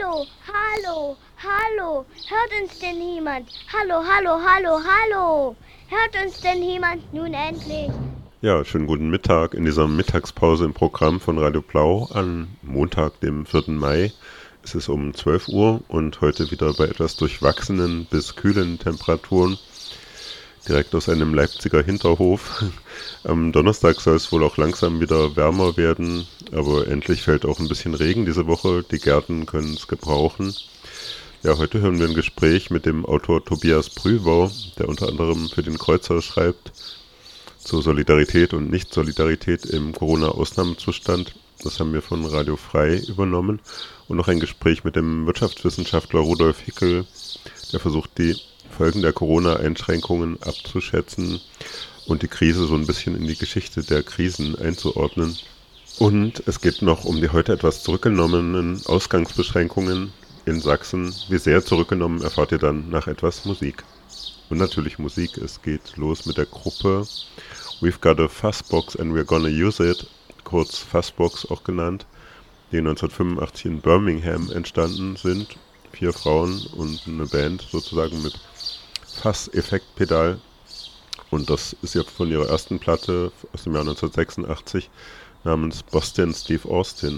Hallo, hallo, hallo. Hört uns denn niemand? Hallo, hallo, hallo, hallo. Hört uns denn jemand nun endlich? Ja, schönen guten Mittag in dieser Mittagspause im Programm von Radio Blau an Montag, dem 4. Mai. Es ist um 12 Uhr und heute wieder bei etwas durchwachsenen bis kühlen Temperaturen, direkt aus einem Leipziger Hinterhof. Am Donnerstag soll es wohl auch langsam wieder wärmer werden, aber endlich fällt auch ein bisschen Regen diese Woche. Die Gärten können es gebrauchen. Ja, heute hören wir ein Gespräch mit dem Autor Tobias Prühwau, der unter anderem für den Kreuzer schreibt, zur Solidarität und Nicht-Solidarität im Corona-Ausnahmezustand. Das haben wir von Radio Frei übernommen. Und noch ein Gespräch mit dem Wirtschaftswissenschaftler Rudolf Hickel, der versucht, die Folgen der Corona-Einschränkungen abzuschätzen und die Krise so ein bisschen in die Geschichte der Krisen einzuordnen. Und es geht noch um die heute etwas zurückgenommenen Ausgangsbeschränkungen in Sachsen. Wie sehr zurückgenommen, erfahrt ihr dann nach etwas Musik. Und natürlich Musik. Es geht los mit der Gruppe We've Got a Fuzzbox and We're Gonna Use It, kurz Fuzzbox auch genannt, die 1985 in Birmingham entstanden sind. 4 Frauen und eine Band sozusagen mit Fass-Effektpedal. Und das ist ja von ihrer ersten Platte aus dem Jahr 1986 namens Boston Steve Austin.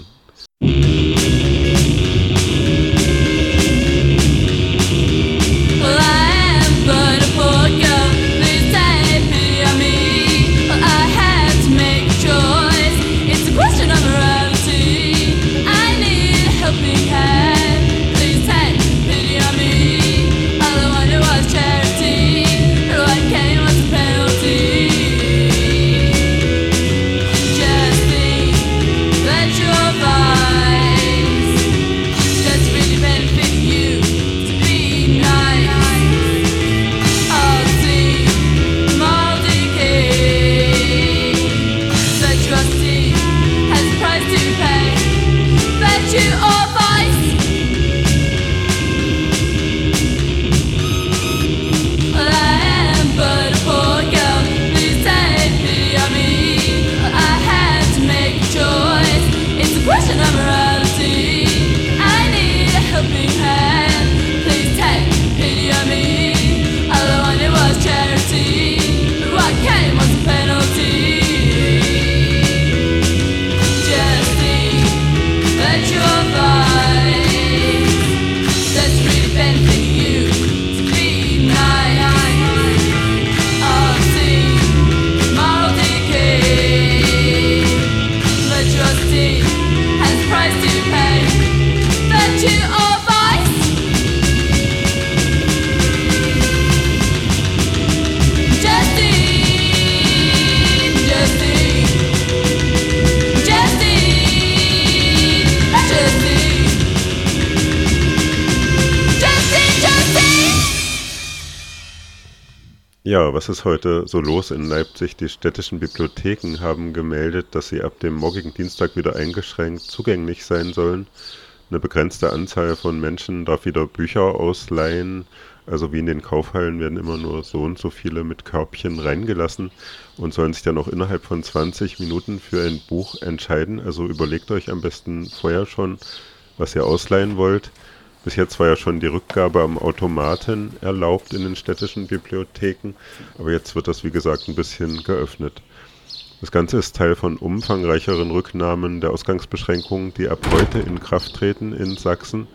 Ja, was ist heute so los in Leipzig? Die städtischen Bibliotheken haben gemeldet, dass sie ab dem morgigen Dienstag wieder eingeschränkt zugänglich sein sollen. Eine begrenzte Anzahl von Menschen darf wieder Bücher ausleihen. Also wie in den Kaufhallen werden immer nur so und so viele mit Körbchen reingelassen und sollen sich dann auch innerhalb von 20 Minuten für ein Buch entscheiden. Also überlegt euch am besten vorher schon, was ihr ausleihen wollt. Bis jetzt war ja schon die Rückgabe am Automaten erlaubt in den städtischen Bibliotheken, aber jetzt wird das wie gesagt ein bisschen geöffnet. Das Ganze ist Teil von umfangreicheren Rücknahmen der Ausgangsbeschränkungen, die ab heute in Kraft treten in Sachsen.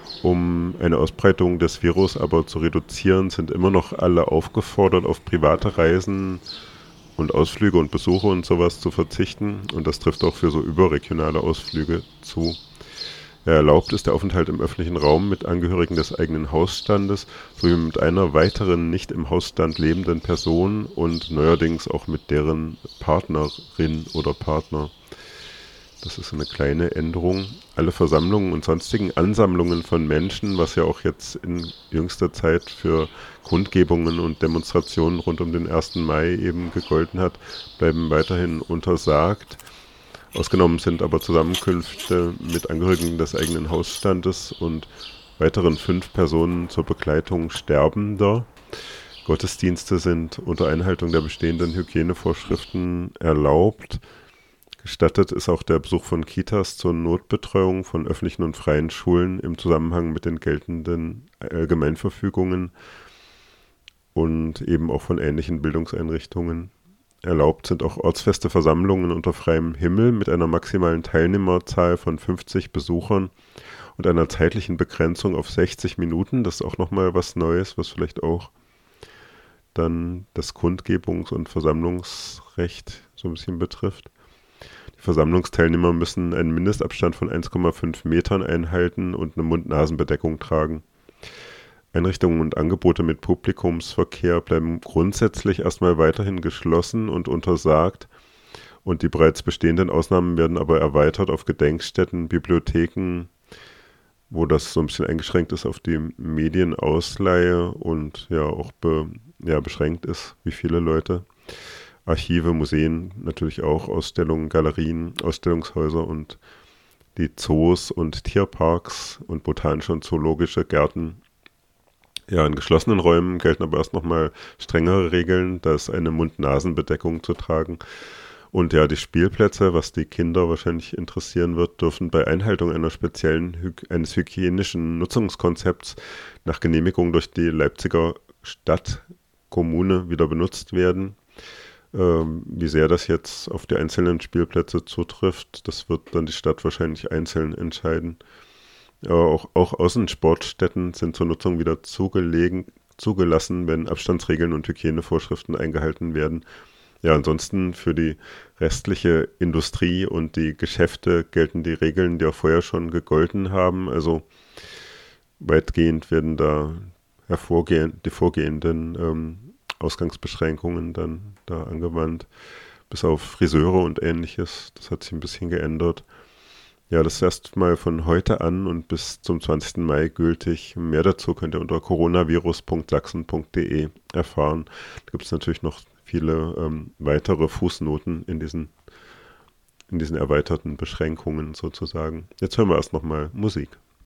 Um eine Ausbreitung des Virus aber zu reduzieren, sind immer noch alle aufgefordert, auf private Reisen und Ausflüge und Besuche und sowas zu verzichten. Und das trifft auch für so überregionale Ausflüge zu. Ja, erlaubt ist der Aufenthalt im öffentlichen Raum mit Angehörigen des eigenen Hausstandes sowie mit einer weiteren nicht im Hausstand lebenden Person und neuerdings auch mit deren Partnerin oder Partner. Das ist eine kleine Änderung. Alle Versammlungen und sonstigen Ansammlungen von Menschen, was ja auch jetzt in jüngster Zeit für Kundgebungen und Demonstrationen rund um den 1. Mai eben gegolten hat, bleiben weiterhin untersagt. Ausgenommen sind aber Zusammenkünfte mit Angehörigen des eigenen Hausstandes und weiteren 5 Personen zur Begleitung Sterbender. Gottesdienste sind unter Einhaltung der bestehenden Hygienevorschriften erlaubt. Gestattet ist auch der Besuch von Kitas zur Notbetreuung von öffentlichen und freien Schulen im Zusammenhang mit den geltenden Allgemeinverfügungen und eben auch von ähnlichen Bildungseinrichtungen. Erlaubt sind auch ortsfeste Versammlungen unter freiem Himmel mit einer maximalen Teilnehmerzahl von 50 Besuchern und einer zeitlichen Begrenzung auf 60 Minuten. Das ist auch nochmal was Neues, was vielleicht auch dann das Kundgebungs- und Versammlungsrecht so ein bisschen betrifft. Die Versammlungsteilnehmer müssen einen Mindestabstand von 1,5 Metern einhalten und eine Mund-Nasen-Bedeckung tragen. Einrichtungen und Angebote mit Publikumsverkehr bleiben grundsätzlich erstmal weiterhin geschlossen und untersagt. Und die bereits bestehenden Ausnahmen werden aber erweitert auf Gedenkstätten, Bibliotheken, wo das so ein bisschen eingeschränkt ist auf die Medienausleihe und ja auch beschränkt ist, wie viele Leute. Archive, Museen, natürlich auch Ausstellungen, Galerien, Ausstellungshäuser und die Zoos und Tierparks und botanische und zoologische Gärten. Ja, in geschlossenen Räumen gelten aber erst nochmal strengere Regeln, da ist eine Mund-Nasen-Bedeckung zu tragen. Und ja, die Spielplätze, was die Kinder wahrscheinlich interessieren wird, dürfen bei Einhaltung eines hygienischen Nutzungskonzepts nach Genehmigung durch die Leipziger Stadtkommune wieder benutzt werden. Wie sehr das jetzt auf die einzelnen Spielplätze zutrifft, das wird dann die Stadt wahrscheinlich einzeln entscheiden. Auch Außensportstätten sind zur Nutzung wieder zugelassen, wenn Abstandsregeln und Hygienevorschriften eingehalten werden. Ja, ansonsten für die restliche Industrie und die Geschäfte gelten die Regeln, die auch vorher schon gegolten haben. Also weitgehend werden da die vorgehenden Ausgangsbeschränkungen dann da angewandt, bis auf Friseure und Ähnliches. Das hat sich ein bisschen geändert. Ja, das ist erstmal von heute an und bis zum 20. Mai gültig. Mehr dazu könnt ihr unter coronavirus.sachsen.de erfahren. Da gibt es natürlich noch viele weitere Fußnoten in diesen erweiterten Beschränkungen sozusagen. Jetzt hören wir erst nochmal Musik.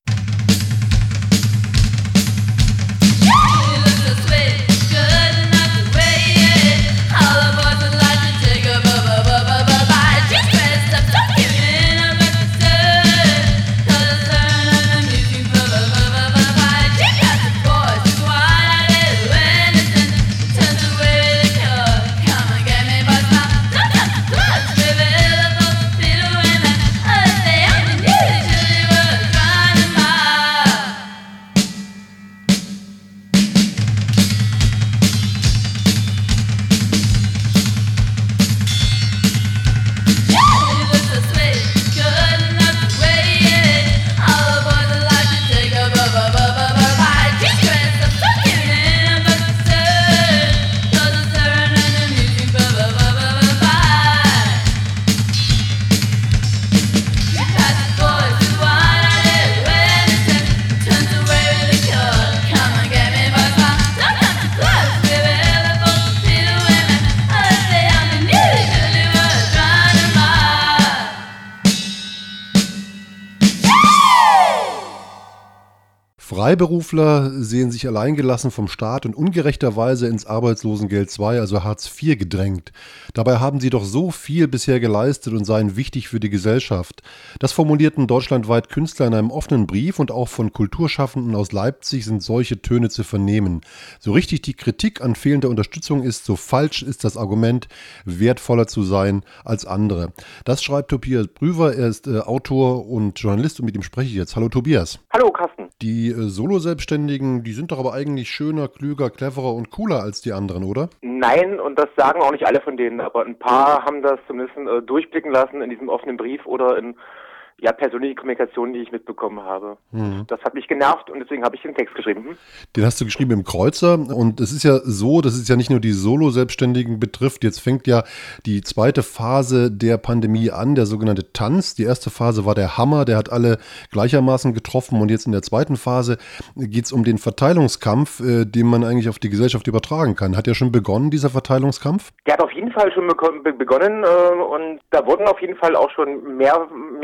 Freiberufler sehen sich alleingelassen vom Staat und ungerechterweise ins Arbeitslosengeld II, also Hartz IV, gedrängt. Dabei haben sie doch so viel bisher geleistet und seien wichtig für die Gesellschaft. Das formulierten deutschlandweit Künstler in einem offenen Brief und auch von Kulturschaffenden aus Leipzig sind solche Töne zu vernehmen. So richtig die Kritik an fehlender Unterstützung ist, so falsch ist das Argument, wertvoller zu sein als andere. Das schreibt Tobias Brüwer, er ist Autor und Journalist und mit ihm spreche ich jetzt. Hallo Tobias. Hallo Carsten. Die Solo-Selbstständigen, die sind doch aber eigentlich schöner, klüger, cleverer und cooler als die anderen, oder? Nein, und das sagen auch nicht alle von denen, aber ein paar haben das zumindest durchblicken lassen in diesem offenen Brief oder in persönliche Kommunikation, die ich mitbekommen habe. Das hat mich genervt und deswegen habe ich den Text geschrieben. Den hast du geschrieben im Kreuzer und es ist ja so, dass es ja nicht nur die Solo-Selbstständigen betrifft. Jetzt fängt ja die zweite Phase der Pandemie an, der sogenannte Tanz. Die erste Phase war der Hammer, der hat alle gleichermaßen getroffen und jetzt in der zweiten Phase geht es um den Verteilungskampf, den man eigentlich auf die Gesellschaft übertragen kann. Hat ja schon begonnen, dieser Verteilungskampf? Der hat auf jeden Fall schon begonnen und da wurden auf jeden Fall auch schon mehrere Leute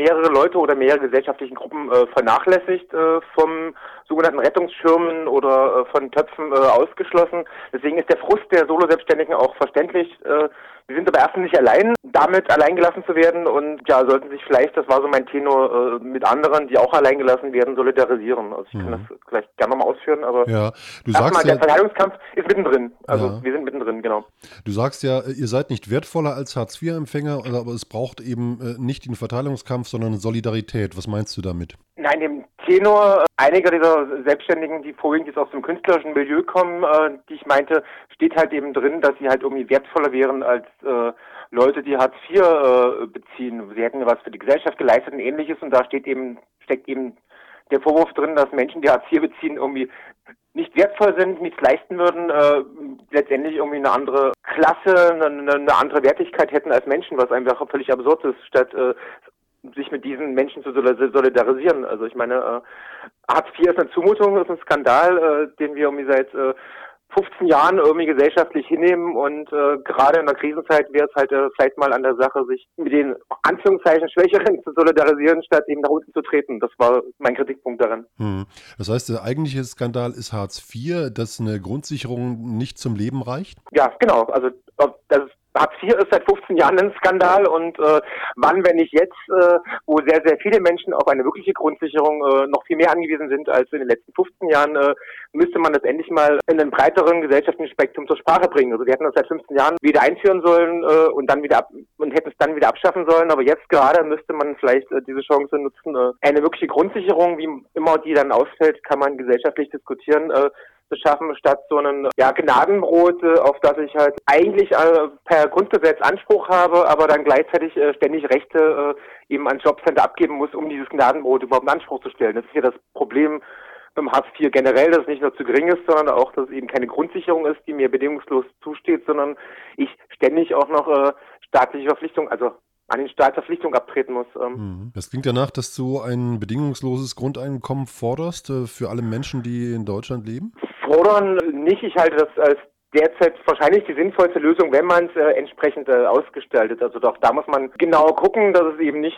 Leute oder mehrere gesellschaftlichen Gruppen vernachlässigt, vom sogenannten Rettungsschirmen oder von Töpfen ausgeschlossen. Deswegen ist der Frust der Solo-Selbstständigen auch verständlich. Wir sind aber erstens nicht allein, damit alleingelassen zu werden und ja, sollten sich vielleicht, das war so mein Tenor, mit anderen, die auch alleingelassen werden, solidarisieren. Also ich kann das vielleicht gerne nochmal ausführen, aber ja, du sagst erstmal, der Verteilungskampf ist mittendrin. Also wir sind mittendrin, genau. Du sagst ja, ihr seid nicht wertvoller als Hartz-IV-Empfänger, aber es braucht eben nicht den Verteilungskampf, sondern Solidarität. Was meinst du damit? Nein, dem Tenor einiger dieser Selbstständigen, die vorwiegend jetzt aus dem künstlerischen Milieu kommen, die ich meinte, steht halt eben drin, dass sie halt irgendwie wertvoller wären als Leute, die Hartz IV beziehen. Sie hätten was für die Gesellschaft geleistet und Ähnliches und da steckt eben der Vorwurf drin, dass Menschen, die Hartz IV beziehen, irgendwie nicht wertvoll sind, nichts leisten würden, letztendlich irgendwie eine andere Klasse, eine andere Wertigkeit hätten als Menschen, was einfach völlig absurd ist, statt sich mit diesen Menschen zu solidarisieren. Also ich meine, Hartz IV ist eine Zumutung, ist ein Skandal, den wir irgendwie seit 15 Jahren irgendwie gesellschaftlich hinnehmen und gerade in der Krisenzeit wäre es halt vielleicht mal an der Sache, sich mit den Anführungszeichen Schwächeren zu solidarisieren, statt eben nach unten zu treten. Das war mein Kritikpunkt daran. Das heißt, der eigentliche Skandal ist Hartz IV, dass eine Grundsicherung nicht zum Leben reicht? Ja, genau. Also Hartz IV ist seit 15 Jahren ein Skandal und wann, wenn nicht jetzt, wo sehr, sehr viele Menschen auf eine wirkliche Grundsicherung noch viel mehr angewiesen sind als in den letzten 15 Jahren, müsste man das endlich mal in einem breiteren gesellschaftlichen Spektrum zur Sprache bringen. Also wir hätten das seit 15 Jahren wieder einführen sollen und hätten es dann wieder abschaffen sollen, aber jetzt gerade müsste man vielleicht diese Chance nutzen, eine wirkliche Grundsicherung, wie immer die dann ausfällt, kann man gesellschaftlich diskutieren, zu schaffen, statt so einen Gnadenbrot, auf das ich halt eigentlich per Grundgesetz Anspruch habe, aber dann gleichzeitig ständig Rechte eben an Jobcenter abgeben muss, um dieses Gnadenbrot überhaupt in Anspruch zu stellen. Das ist ja das Problem beim Hartz IV generell, dass es nicht nur zu gering ist, sondern auch, dass es eben keine Grundsicherung ist, die mir bedingungslos zusteht, sondern ich ständig auch noch staatliche Verpflichtungen, also an den Staat Verpflichtung abtreten muss. Das klingt danach, dass du ein bedingungsloses Grundeinkommen forderst für alle Menschen, die in Deutschland leben? Fordern nicht. Ich halte das als derzeit wahrscheinlich die sinnvollste Lösung, wenn man es entsprechend ausgestaltet. Also doch, da muss man genau gucken, dass es eben nicht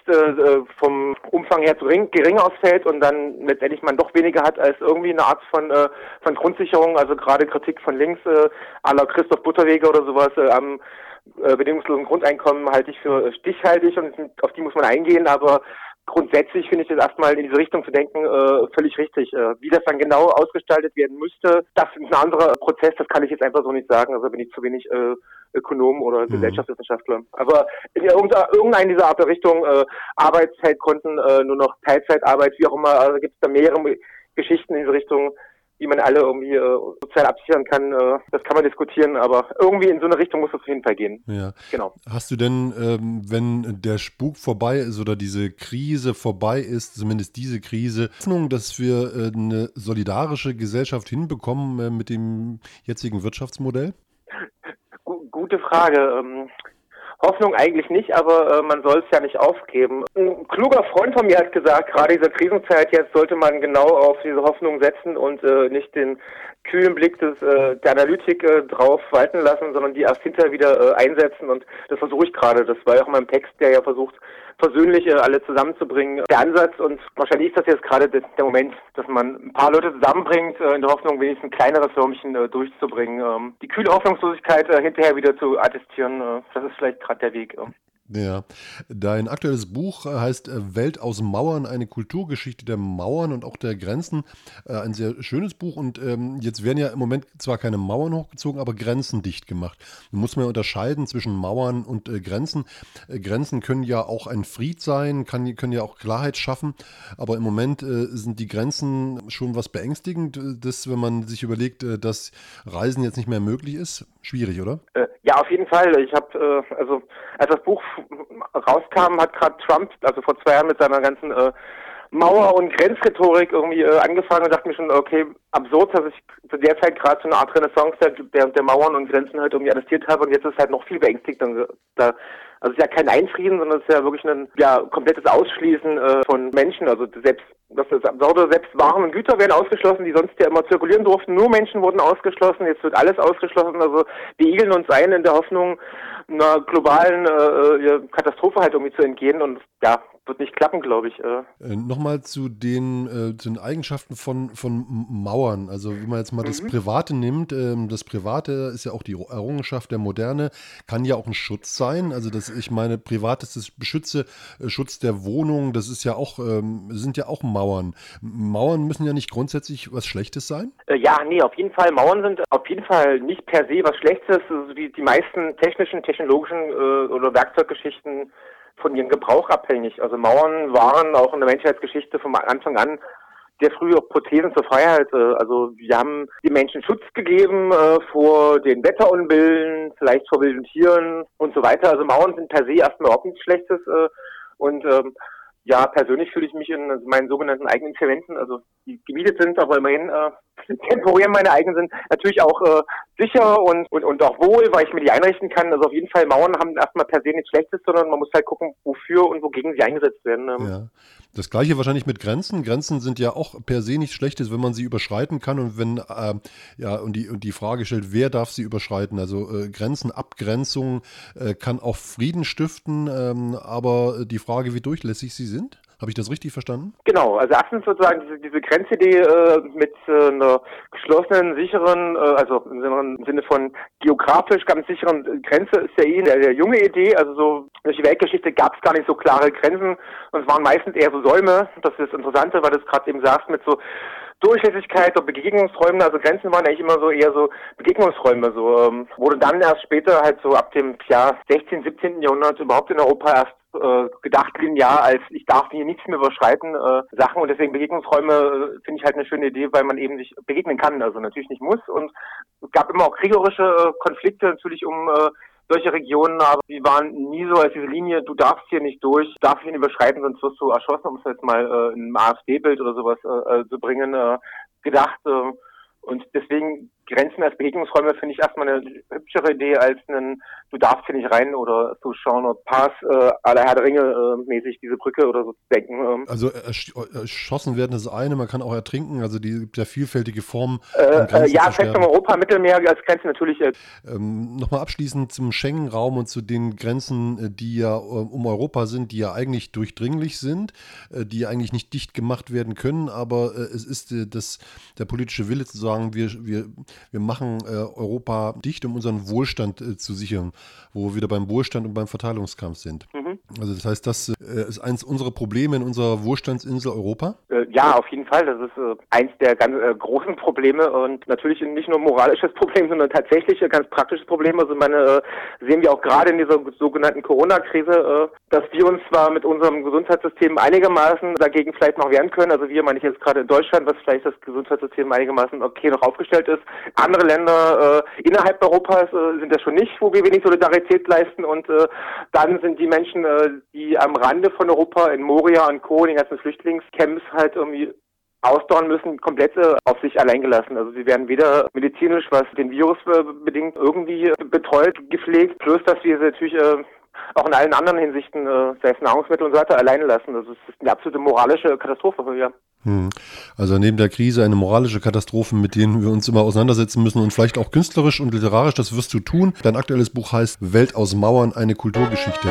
vom Umfang her zu gering ausfällt und dann letztendlich man doch weniger hat als irgendwie eine Art von Grundsicherung. Also gerade Kritik von links, à la Christoph Butterweger oder sowas am bedingungslosen Grundeinkommen halte ich für stichhaltig und auf die muss man eingehen, aber grundsätzlich finde ich das erstmal in diese Richtung zu denken völlig richtig. Wie das dann genau ausgestaltet werden müsste, das ist ein anderer Prozess, das kann ich jetzt einfach so nicht sagen, also bin ich zu wenig Ökonom oder Gesellschaftswissenschaftler. Aber in irgendeiner dieser Art der Richtung, Arbeitszeitkonten, nur noch Teilzeitarbeit, wie auch immer, also gibt es da mehrere Geschichten in diese Richtung, wie man alle irgendwie sozial absichern kann, das kann man diskutieren, aber irgendwie in so eine Richtung muss es auf jeden Fall gehen. Ja. Genau. Hast du denn, wenn der Spuk vorbei ist oder diese Krise vorbei ist, zumindest diese Krise, Hoffnung, dass wir eine solidarische Gesellschaft hinbekommen mit dem jetzigen Wirtschaftsmodell? Gute Frage. Hoffnung eigentlich nicht, aber man soll es ja nicht aufgeben. Ein kluger Freund von mir hat gesagt, gerade in dieser Krisenzeit jetzt sollte man genau auf diese Hoffnung setzen und nicht den kühlen Blick der Analytik drauf walten lassen, sondern die erst hinterher wieder einsetzen und das versuche ich gerade. Das war ja auch in meinem Text, der ja versucht, versöhnlich alle zusammenzubringen. Der Ansatz und wahrscheinlich ist das jetzt gerade der Moment, dass man ein paar Leute zusammenbringt, in der Hoffnung, wenigstens ein kleineres Förmchen durchzubringen. Die kühle Hoffnungslosigkeit hinterher wieder zu attestieren, das ist vielleicht gerade der Weg. Ja, dein aktuelles Buch heißt Welt aus Mauern, eine Kulturgeschichte der Mauern und auch der Grenzen. Ein sehr schönes Buch und jetzt werden ja im Moment zwar keine Mauern hochgezogen, aber Grenzen dicht gemacht. Da muss man ja unterscheiden zwischen Mauern und Grenzen. Grenzen können ja auch ein Fried sein, können ja auch Klarheit schaffen, aber im Moment sind die Grenzen schon was beängstigend, wenn man sich überlegt, dass Reisen jetzt nicht mehr möglich ist. Schwierig, oder? Ja, auf jeden Fall. Ich habe, also als das Buch rauskam, hat gerade Trump, also vor 2 Jahren mit seiner ganzen Mauer- und Grenzrhetorik irgendwie angefangen und dachte mir schon, okay, absurd, dass ich zu der Zeit gerade so eine Art Renaissance der Mauern und Grenzen halt irgendwie attestiert habe und jetzt ist es halt noch viel beängstigender. Also es ist ja kein Einfrieden, sondern es ist ja wirklich ein komplettes Ausschließen von Menschen. Also selbst Waren und Güter werden ausgeschlossen, die sonst ja immer zirkulieren durften. Nur Menschen wurden ausgeschlossen, jetzt wird alles ausgeschlossen. Also wir igeln uns ein in der Hoffnung, einer globalen Katastrophe halt irgendwie zu entgehen. Und ja, wird nicht klappen, glaube ich. Nochmal zu den Eigenschaften von Mauern. Also wenn man jetzt mal das Private nimmt, das Private ist ja auch die Errungenschaft der Moderne, kann ja auch ein Schutz sein. Also ich meine, Privates Schutz der Wohnung, das ist ja auch, sind ja auch Mauern. Mauern müssen ja nicht grundsätzlich was Schlechtes sein? Ja, nee, auf jeden Fall. Mauern sind auf jeden Fall nicht per se was Schlechtes. Also die meisten technologischen oder Werkzeuggeschichten von ihrem Gebrauch abhängig. Also Mauern waren auch in der Menschheitsgeschichte von Anfang an sehr früh auch Prothesen zur Freiheit. Also wir haben den Menschen Schutz gegeben vor den Wetterunbillen, vielleicht vor wilden Tieren und so weiter. Also Mauern sind per se erstmal auch nichts Schlechtes. Ja, persönlich fühle ich mich in meinen sogenannten eigenen vier Wänden, also die gemietet sind, aber immerhin temporär meine eigenen sind, natürlich auch sicher und auch wohl, weil ich mir die einrichten kann. Also auf jeden Fall, Mauern haben erstmal per se nichts Schlechtes, sondern man muss halt gucken, wofür und wogegen sie eingesetzt werden. Ja. Das Gleiche wahrscheinlich mit Grenzen. Grenzen sind ja auch per se nichts Schlechtes, wenn man sie überschreiten kann und wenn und die Frage stellt, wer darf sie überschreiten? Also Grenzen, Abgrenzung kann auch Frieden stiften, aber die Frage, wie durchlässig sie sind. Habe ich das richtig verstanden? Genau, also erstens sozusagen diese Grenzidee mit einer geschlossenen, sicheren, also im Sinne von geografisch ganz sicheren Grenze ist ja eine junge Idee. Also so durch die Weltgeschichte gab es gar nicht so klare Grenzen und es waren meistens eher so Säume. Das ist das Interessante, weil du es gerade eben sagst mit so Durchlässigkeit oder Begegnungsräume, also Grenzen waren eigentlich immer so eher so Begegnungsräume, wurde dann erst später halt so ab dem 16., 17. Jahrhundert überhaupt in Europa erst gedacht linear als ich darf hier nichts mehr überschreiten Sachen und deswegen Begegnungsräume finde ich halt eine schöne Idee, weil man eben sich begegnen kann, also natürlich nicht muss und es gab immer auch kriegerische Konflikte natürlich um solche Regionen, aber die waren nie so als diese Linie, du darfst hier nicht durch, darfst hier nicht überschreiten, sonst wirst du erschossen, um es jetzt mal in ein AfD-Bild oder sowas zu bringen, gedacht. Und deswegen Grenzen als Begegnungsräume finde ich erstmal eine hübschere Idee als du darfst hier nicht rein oder so schauen oder Pass à la Herr der Ringe mäßig diese Brücke oder so zu denken. Also erschossen werden ist eine, man kann auch ertrinken, also die gibt ja vielfältige Formen. Festung Europa, Mittelmeer als Grenze natürlich. Nochmal abschließend zum Schengen-Raum und zu den Grenzen, die ja um Europa sind, die ja eigentlich durchdringlich sind, die ja eigentlich nicht dicht gemacht werden können, aber es ist der politische Wille zu sagen, wir machen Europa dicht, um unseren Wohlstand zu sichern, wo wir wieder beim Wohlstand und beim Verteilungskampf sind. Also das heißt, das ist eins unserer Probleme in unserer Wohlstandsinsel Europa? Ja, auf jeden Fall. Das ist eins der ganz großen Probleme und natürlich nicht nur ein moralisches Problem, sondern tatsächlich ein ganz praktisches Problem. Also sehen wir auch gerade in dieser sogenannten Corona-Krise, dass wir uns zwar mit unserem Gesundheitssystem einigermaßen dagegen vielleicht noch wehren können. Also wir meine ich jetzt gerade in Deutschland, was vielleicht das Gesundheitssystem einigermaßen okay noch aufgestellt ist. Andere Länder innerhalb Europas sind das schon nicht, wo wir wenig Solidarität leisten und dann sind die Menschen, die am Rande von Europa in Moria und Co., den ganzen Flüchtlingscamps halt irgendwie ausdauern müssen, komplett auf sich allein gelassen. Also sie werden weder medizinisch, was den Virus bedingt, irgendwie betreut, gepflegt, plus dass wir sie natürlich auch in allen anderen Hinsichten, sei es Nahrungsmittel und so weiter, alleine lassen. Das ist eine absolute moralische Katastrophe, ja. Also neben der Krise eine moralische Katastrophe, mit denen wir uns immer auseinandersetzen müssen und vielleicht auch künstlerisch und literarisch, das wirst du tun. Dein aktuelles Buch heißt Welt aus Mauern, eine Kulturgeschichte.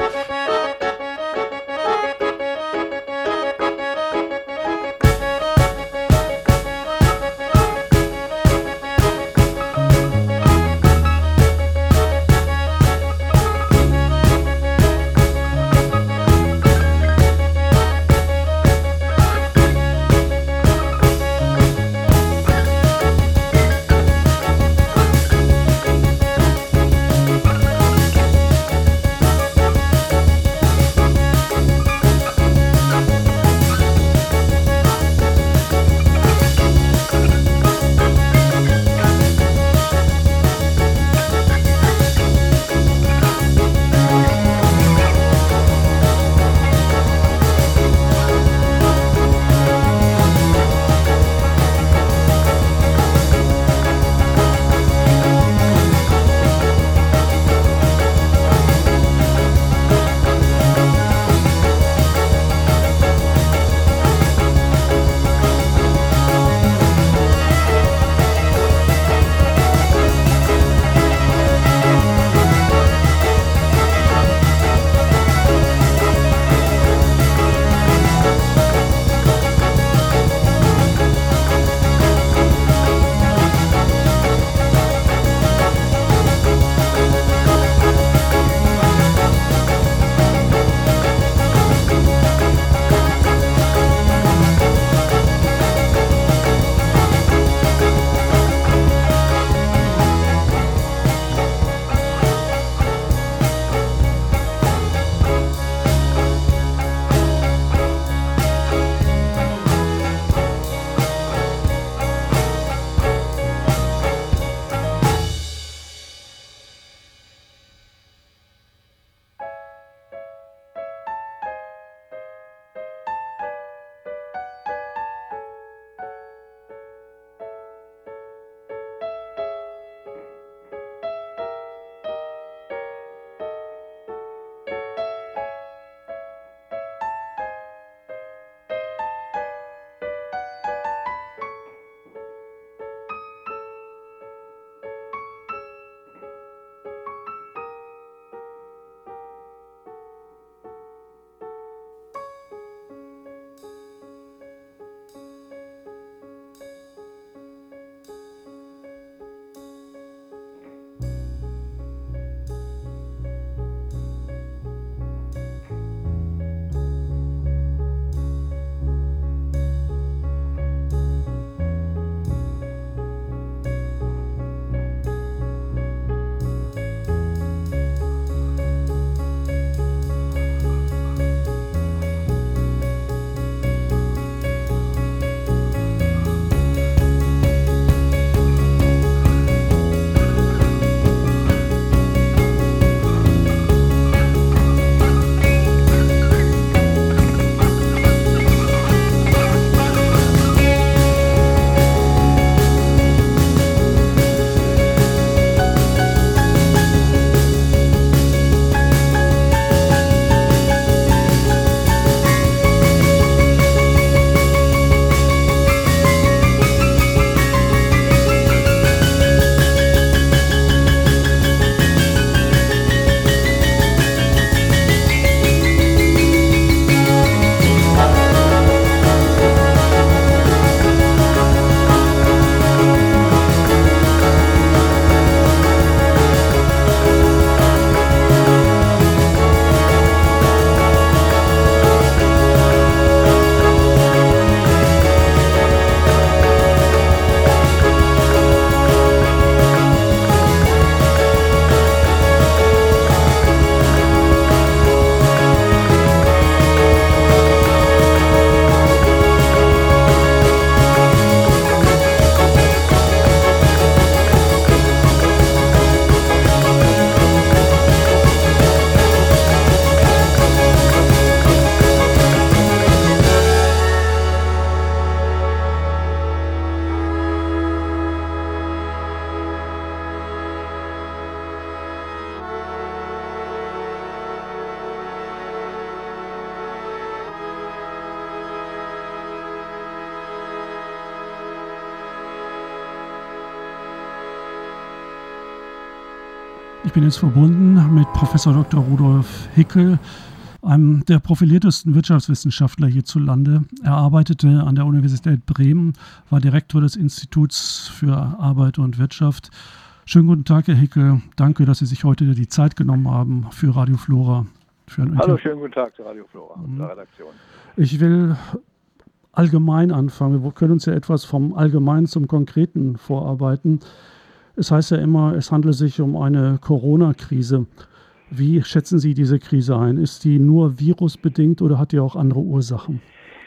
Ich bin jetzt verbunden mit Professor Dr. Rudolf Hickel, einem der profiliertesten Wirtschaftswissenschaftler hierzulande. Er arbeitete an der Universität Bremen, war Direktor des Instituts für Arbeit und Wirtschaft. Schönen guten Tag, Herr Hickel. Danke, dass Sie sich heute die Zeit genommen haben für Radio Flora. Hallo, schönen guten Tag zu Radio Flora und der Redaktion. Ich will allgemein anfangen. Wir können uns ja etwas vom Allgemeinen zum Konkreten vorarbeiten. Es heißt ja immer, es handelt sich um eine Corona-Krise. Wie schätzen Sie diese Krise ein? Ist die nur virusbedingt oder hat die auch andere Ursachen?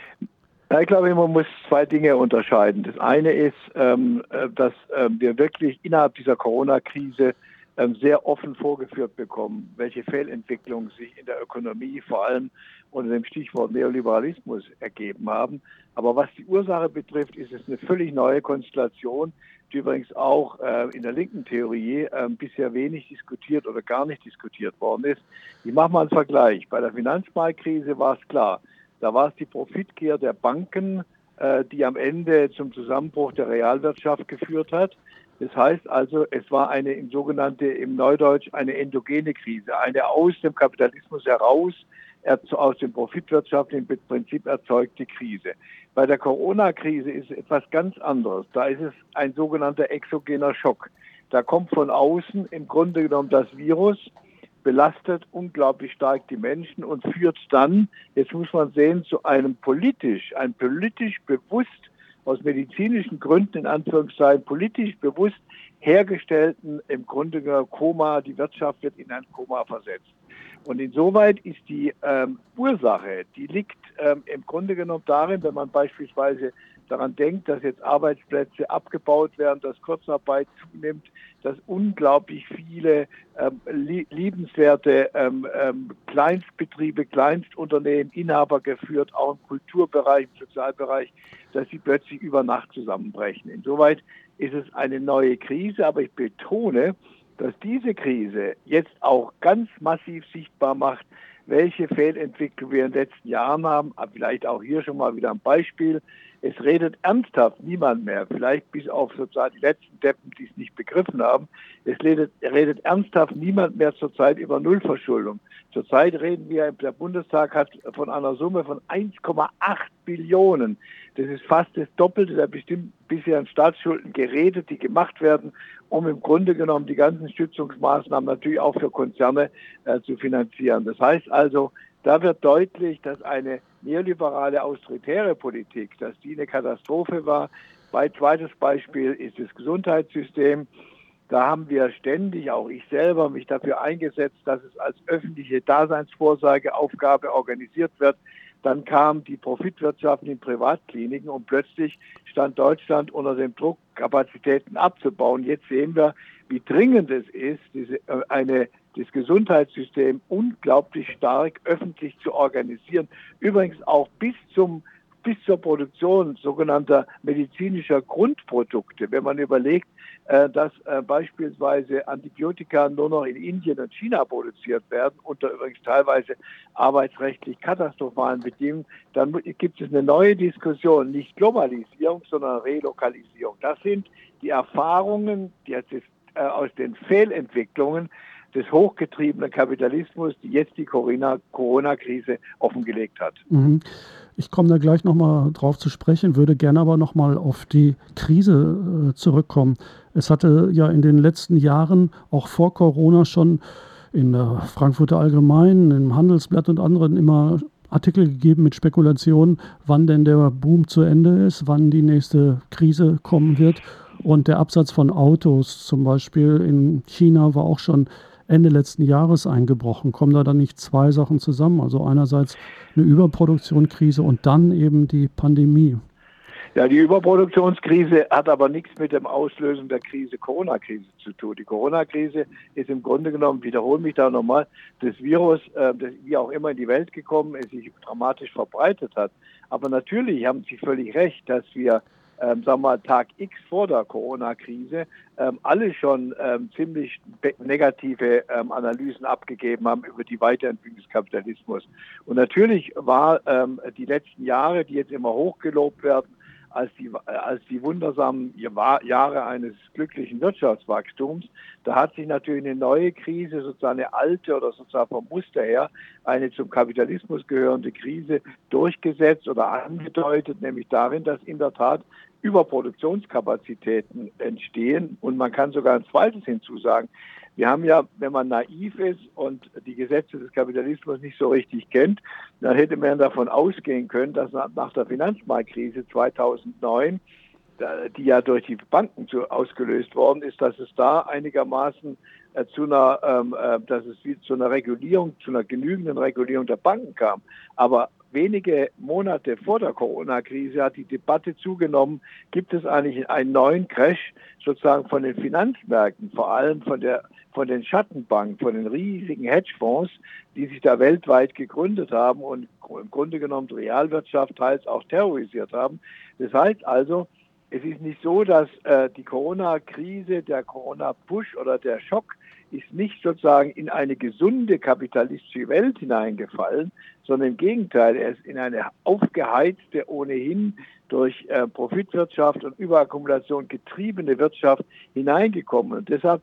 Ja, ich glaube, man muss zwei Dinge unterscheiden. Das eine ist, dass wir wirklich innerhalb dieser Corona-Krise sehr offen vorgeführt bekommen, welche Fehlentwicklungen sich in der Ökonomie vor allem unter dem Stichwort Neoliberalismus ergeben haben. Aber was die Ursache betrifft, ist es eine völlig neue Konstellation, die übrigens auch in der linken Theorie bisher wenig diskutiert oder gar nicht diskutiert worden ist. Ich mache mal einen Vergleich. Bei der Finanzmarktkrise war es klar, da war es die Profitgier der Banken, die am Ende zum Zusammenbruch der Realwirtschaft geführt hat. Das heißt also, es war eine im Neudeutsch eine endogene Krise, eine aus dem Kapitalismus heraus, aus dem profitwirtschaftlichen Prinzip erzeugte Krise. Bei der Corona-Krise ist es etwas ganz anderes. Da ist es ein sogenannter exogener Schock. Da kommt von außen im Grunde genommen das Virus, belastet unglaublich stark die Menschen und führt dann, jetzt muss man sehen, zu einem politisch bewusst, aus medizinischen Gründen in Anführungszeichen, politisch bewusst hergestellten, im Grunde genommen Koma, die Wirtschaft wird in ein Koma versetzt. Und insoweit ist die Ursache, die liegt im Grunde genommen darin, wenn man beispielsweise daran denkt, dass jetzt Arbeitsplätze abgebaut werden, dass Kurzarbeit zunimmt, dass unglaublich viele liebenswerte Kleinstbetriebe, Kleinstunternehmen, Inhaber geführt, auch im Kulturbereich, im Sozialbereich, dass sie plötzlich über Nacht zusammenbrechen. Insoweit ist es eine neue Krise, aber ich betone, dass diese Krise jetzt auch ganz massiv sichtbar macht, welche Fehlentwicklung wir in den letzten Jahren haben. Aber vielleicht auch hier schon mal wieder ein Beispiel. Es redet ernsthaft niemand mehr, vielleicht bis auf sozusagen die letzten Deppen, die es nicht begriffen haben. Es redet ernsthaft niemand mehr zurzeit über Nullverschuldung. Zurzeit reden wir, der Bundestag hat von einer Summe von 1,8 Billionen. Das ist fast das Doppelte der bisherigen Staatsschulden geredet, die gemacht werden, um im Grunde genommen die ganzen Stützungsmaßnahmen natürlich auch für Konzerne zu finanzieren. Das heißt also, da wird deutlich, dass eine neoliberale autoritäre Politik, dass die eine Katastrophe war. Zweites Beispiel ist das Gesundheitssystem. Da haben wir ständig, auch ich selber, mich dafür eingesetzt, dass es als öffentliche Daseinsvorsorgeaufgabe organisiert wird. Dann kam die Profitwirtschaft in Privatkliniken und plötzlich stand Deutschland unter dem Druck, Kapazitäten abzubauen. Jetzt sehen wir, wie dringend es ist, das Gesundheitssystem unglaublich stark öffentlich zu organisieren. Übrigens auch bis zur Produktion sogenannter medizinischer Grundprodukte. Wenn man überlegt, dass beispielsweise Antibiotika nur noch in Indien und China produziert werden, unter übrigens teilweise arbeitsrechtlich katastrophalen Bedingungen, dann gibt es eine neue Diskussion, nicht Globalisierung, sondern Relokalisierung. Das sind die Erfahrungen aus den Fehlentwicklungen des hochgetriebenen Kapitalismus, die jetzt die Corona-Krise offengelegt hat. Ich komme da gleich nochmal drauf zu sprechen, würde gerne aber nochmal auf die Krise zurückkommen. Es hatte ja in den letzten Jahren, auch vor Corona schon in der Frankfurter Allgemeinen, im Handelsblatt und anderen immer Artikel gegeben mit Spekulationen, wann denn der Boom zu Ende ist, wann die nächste Krise kommen wird. Und der Absatz von Autos zum Beispiel in China war auch schon Ende letzten Jahres eingebrochen. Kommen da dann nicht zwei Sachen zusammen? Also einerseits eine Überproduktionskrise und dann eben die Pandemie. Ja, die Überproduktionskrise hat aber nichts mit dem Auslösen der Corona-Krise zu tun. Die Corona-Krise ist im Grunde genommen, wiederhole mich da nochmal, das Virus, das wie auch immer in die Welt gekommen ist, sich dramatisch verbreitet hat. Aber natürlich haben Sie völlig recht, dass wir Tag X vor der Corona-Krise alle schon ziemlich negative Analysen abgegeben haben über die Weiterentwicklung des Kapitalismus. Und natürlich war die letzten Jahre, die jetzt immer hochgelobt werden, als die wundersamen Jahre eines glücklichen Wirtschaftswachstums. Da hat sich natürlich eine neue Krise, sozusagen eine alte oder sozusagen vom Muster her eine zum Kapitalismus gehörende Krise durchgesetzt oder angedeutet, nämlich darin, dass in der Tat Überproduktionskapazitäten entstehen. Und man kann sogar ein zweites hinzusagen. Wir haben ja, wenn man naiv ist und die Gesetze des Kapitalismus nicht so richtig kennt, dann hätte man davon ausgehen können, dass nach der Finanzmarktkrise 2009, die ja durch die Banken ausgelöst worden ist, dass es da einigermaßen zu einer Regulierung, zu einer genügenden Regulierung der Banken kam. Aber wenige Monate vor der Corona-Krise hat die Debatte zugenommen, gibt es eigentlich einen neuen Crash sozusagen von den Finanzmärkten, vor allem von den Schattenbanken, von den riesigen Hedgefonds, die sich da weltweit gegründet haben und im Grunde genommen die Realwirtschaft teils auch terrorisiert haben. Das heißt also, es ist nicht so, dass die Corona-Krise, der Corona-Push oder der Schock ist nicht sozusagen in eine gesunde kapitalistische Welt hineingefallen, sondern im Gegenteil, er ist in eine aufgeheizte, ohnehin durch Profitwirtschaft und Überakkumulation getriebene Wirtschaft hineingekommen. Und deshalb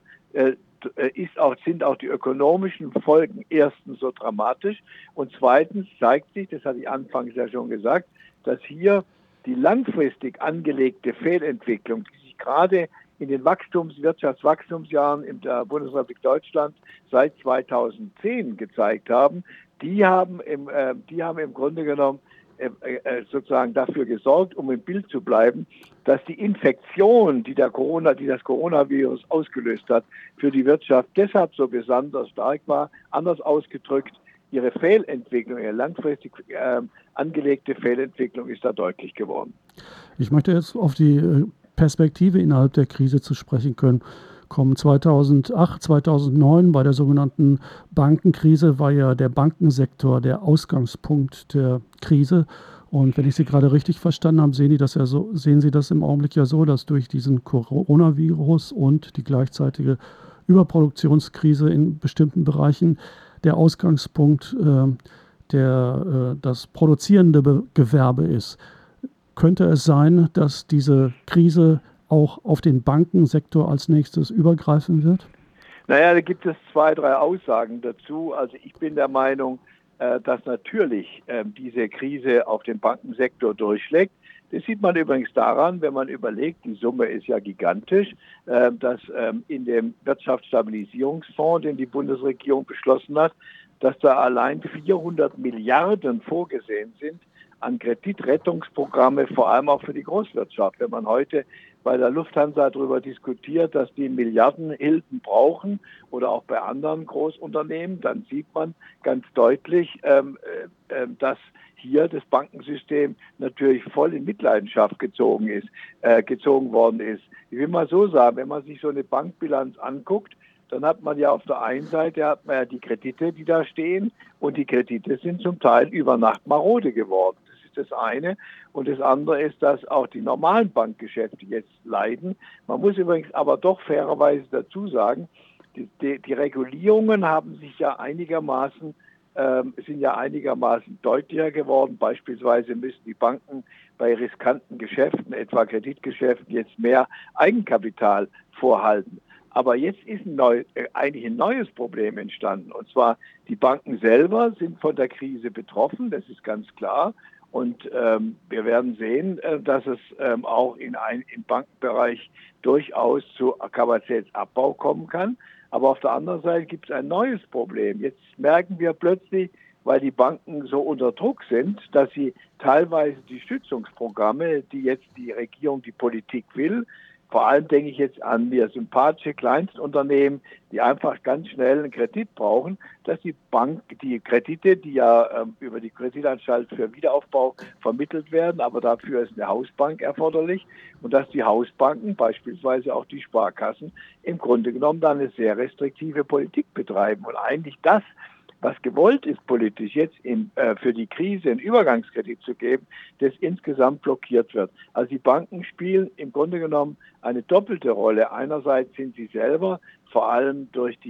sind auch die ökonomischen Folgen erstens so dramatisch und zweitens zeigt sich, das hatte ich anfangs ja schon gesagt, dass hier die langfristig angelegte Fehlentwicklung, die sich gerade in den Wirtschaftswachstumsjahren in der Bundesrepublik Deutschland seit 2010 gezeigt haben, die haben im Grunde genommen sozusagen dafür gesorgt, um im Bild zu bleiben, dass die Infektion, die das Coronavirus ausgelöst hat, für die Wirtschaft deshalb so besonders stark war. Anders ausgedrückt, ihre Fehlentwicklung, ihre langfristig angelegte Fehlentwicklung ist da deutlich geworden. Ich möchte jetzt auf die Perspektive innerhalb der Krise zu sprechen kommen. 2008, 2009 bei der sogenannten Bankenkrise war ja der Bankensektor der Ausgangspunkt der Krise. Und wenn ich Sie gerade richtig verstanden habe, sehen Sie das im Augenblick ja so, dass durch diesen Coronavirus und die gleichzeitige Überproduktionskrise in bestimmten Bereichen der Ausgangspunkt das produzierende Gewerbe ist. Könnte es sein, dass diese Krise auch auf den Bankensektor als nächstes übergreifen wird? Naja, da gibt es 2, 3 Aussagen dazu. Also ich bin der Meinung, dass natürlich diese Krise auf den Bankensektor durchschlägt. Das sieht man übrigens daran, wenn man überlegt, die Summe ist ja gigantisch, dass in dem Wirtschaftsstabilisierungsfonds, den die Bundesregierung beschlossen hat, dass da allein 400 Milliarden vorgesehen sind an Kreditrettungsprogramme, vor allem auch für die Großwirtschaft. Wenn man heute bei der Lufthansa darüber diskutiert, dass die Milliardenhilfen brauchen oder auch bei anderen Großunternehmen, dann sieht man ganz deutlich, dass hier das Bankensystem natürlich voll in Mitleidenschaft gezogen worden ist. Ich will mal so sagen, wenn man sich so eine Bankbilanz anguckt, dann hat man ja auf der einen Seite die Kredite, die da stehen, und die Kredite sind zum Teil über Nacht marode geworden. Das eine. Und das andere ist, dass auch die normalen Bankgeschäfte jetzt leiden. Man muss übrigens aber doch fairerweise dazu sagen, die Regulierungen haben sich ja einigermaßen deutlicher geworden. Beispielsweise müssen die Banken bei riskanten Geschäften, etwa Kreditgeschäften, jetzt mehr Eigenkapital vorhalten. Aber jetzt ist eigentlich ein neues Problem entstanden. Und zwar, die Banken selber sind von der Krise betroffen, das ist ganz klar. Und wir werden sehen, dass es auch im Bankenbereich durchaus zu Kapazitätsabbau kommen kann. Aber auf der anderen Seite gibt es ein neues Problem. Jetzt merken wir plötzlich, weil die Banken so unter Druck sind, dass sie teilweise die Stützungsprogramme, die jetzt die Regierung, die Politik will, vor allem denke ich jetzt an mir sympathische Kleinstunternehmen, die einfach ganz schnell einen Kredit brauchen, dass die Kredite, die ja über die Kreditanstalt für Wiederaufbau vermittelt werden, aber dafür ist eine Hausbank erforderlich, und dass die Hausbanken, beispielsweise auch die Sparkassen, im Grunde genommen dann eine sehr restriktive Politik betreiben. Und eigentlich das, was gewollt ist politisch, jetzt für die Krise einen Übergangskredit zu geben, das insgesamt blockiert wird. Also die Banken spielen im Grunde genommen eine doppelte Rolle. Einerseits sind sie selber vor allem durch die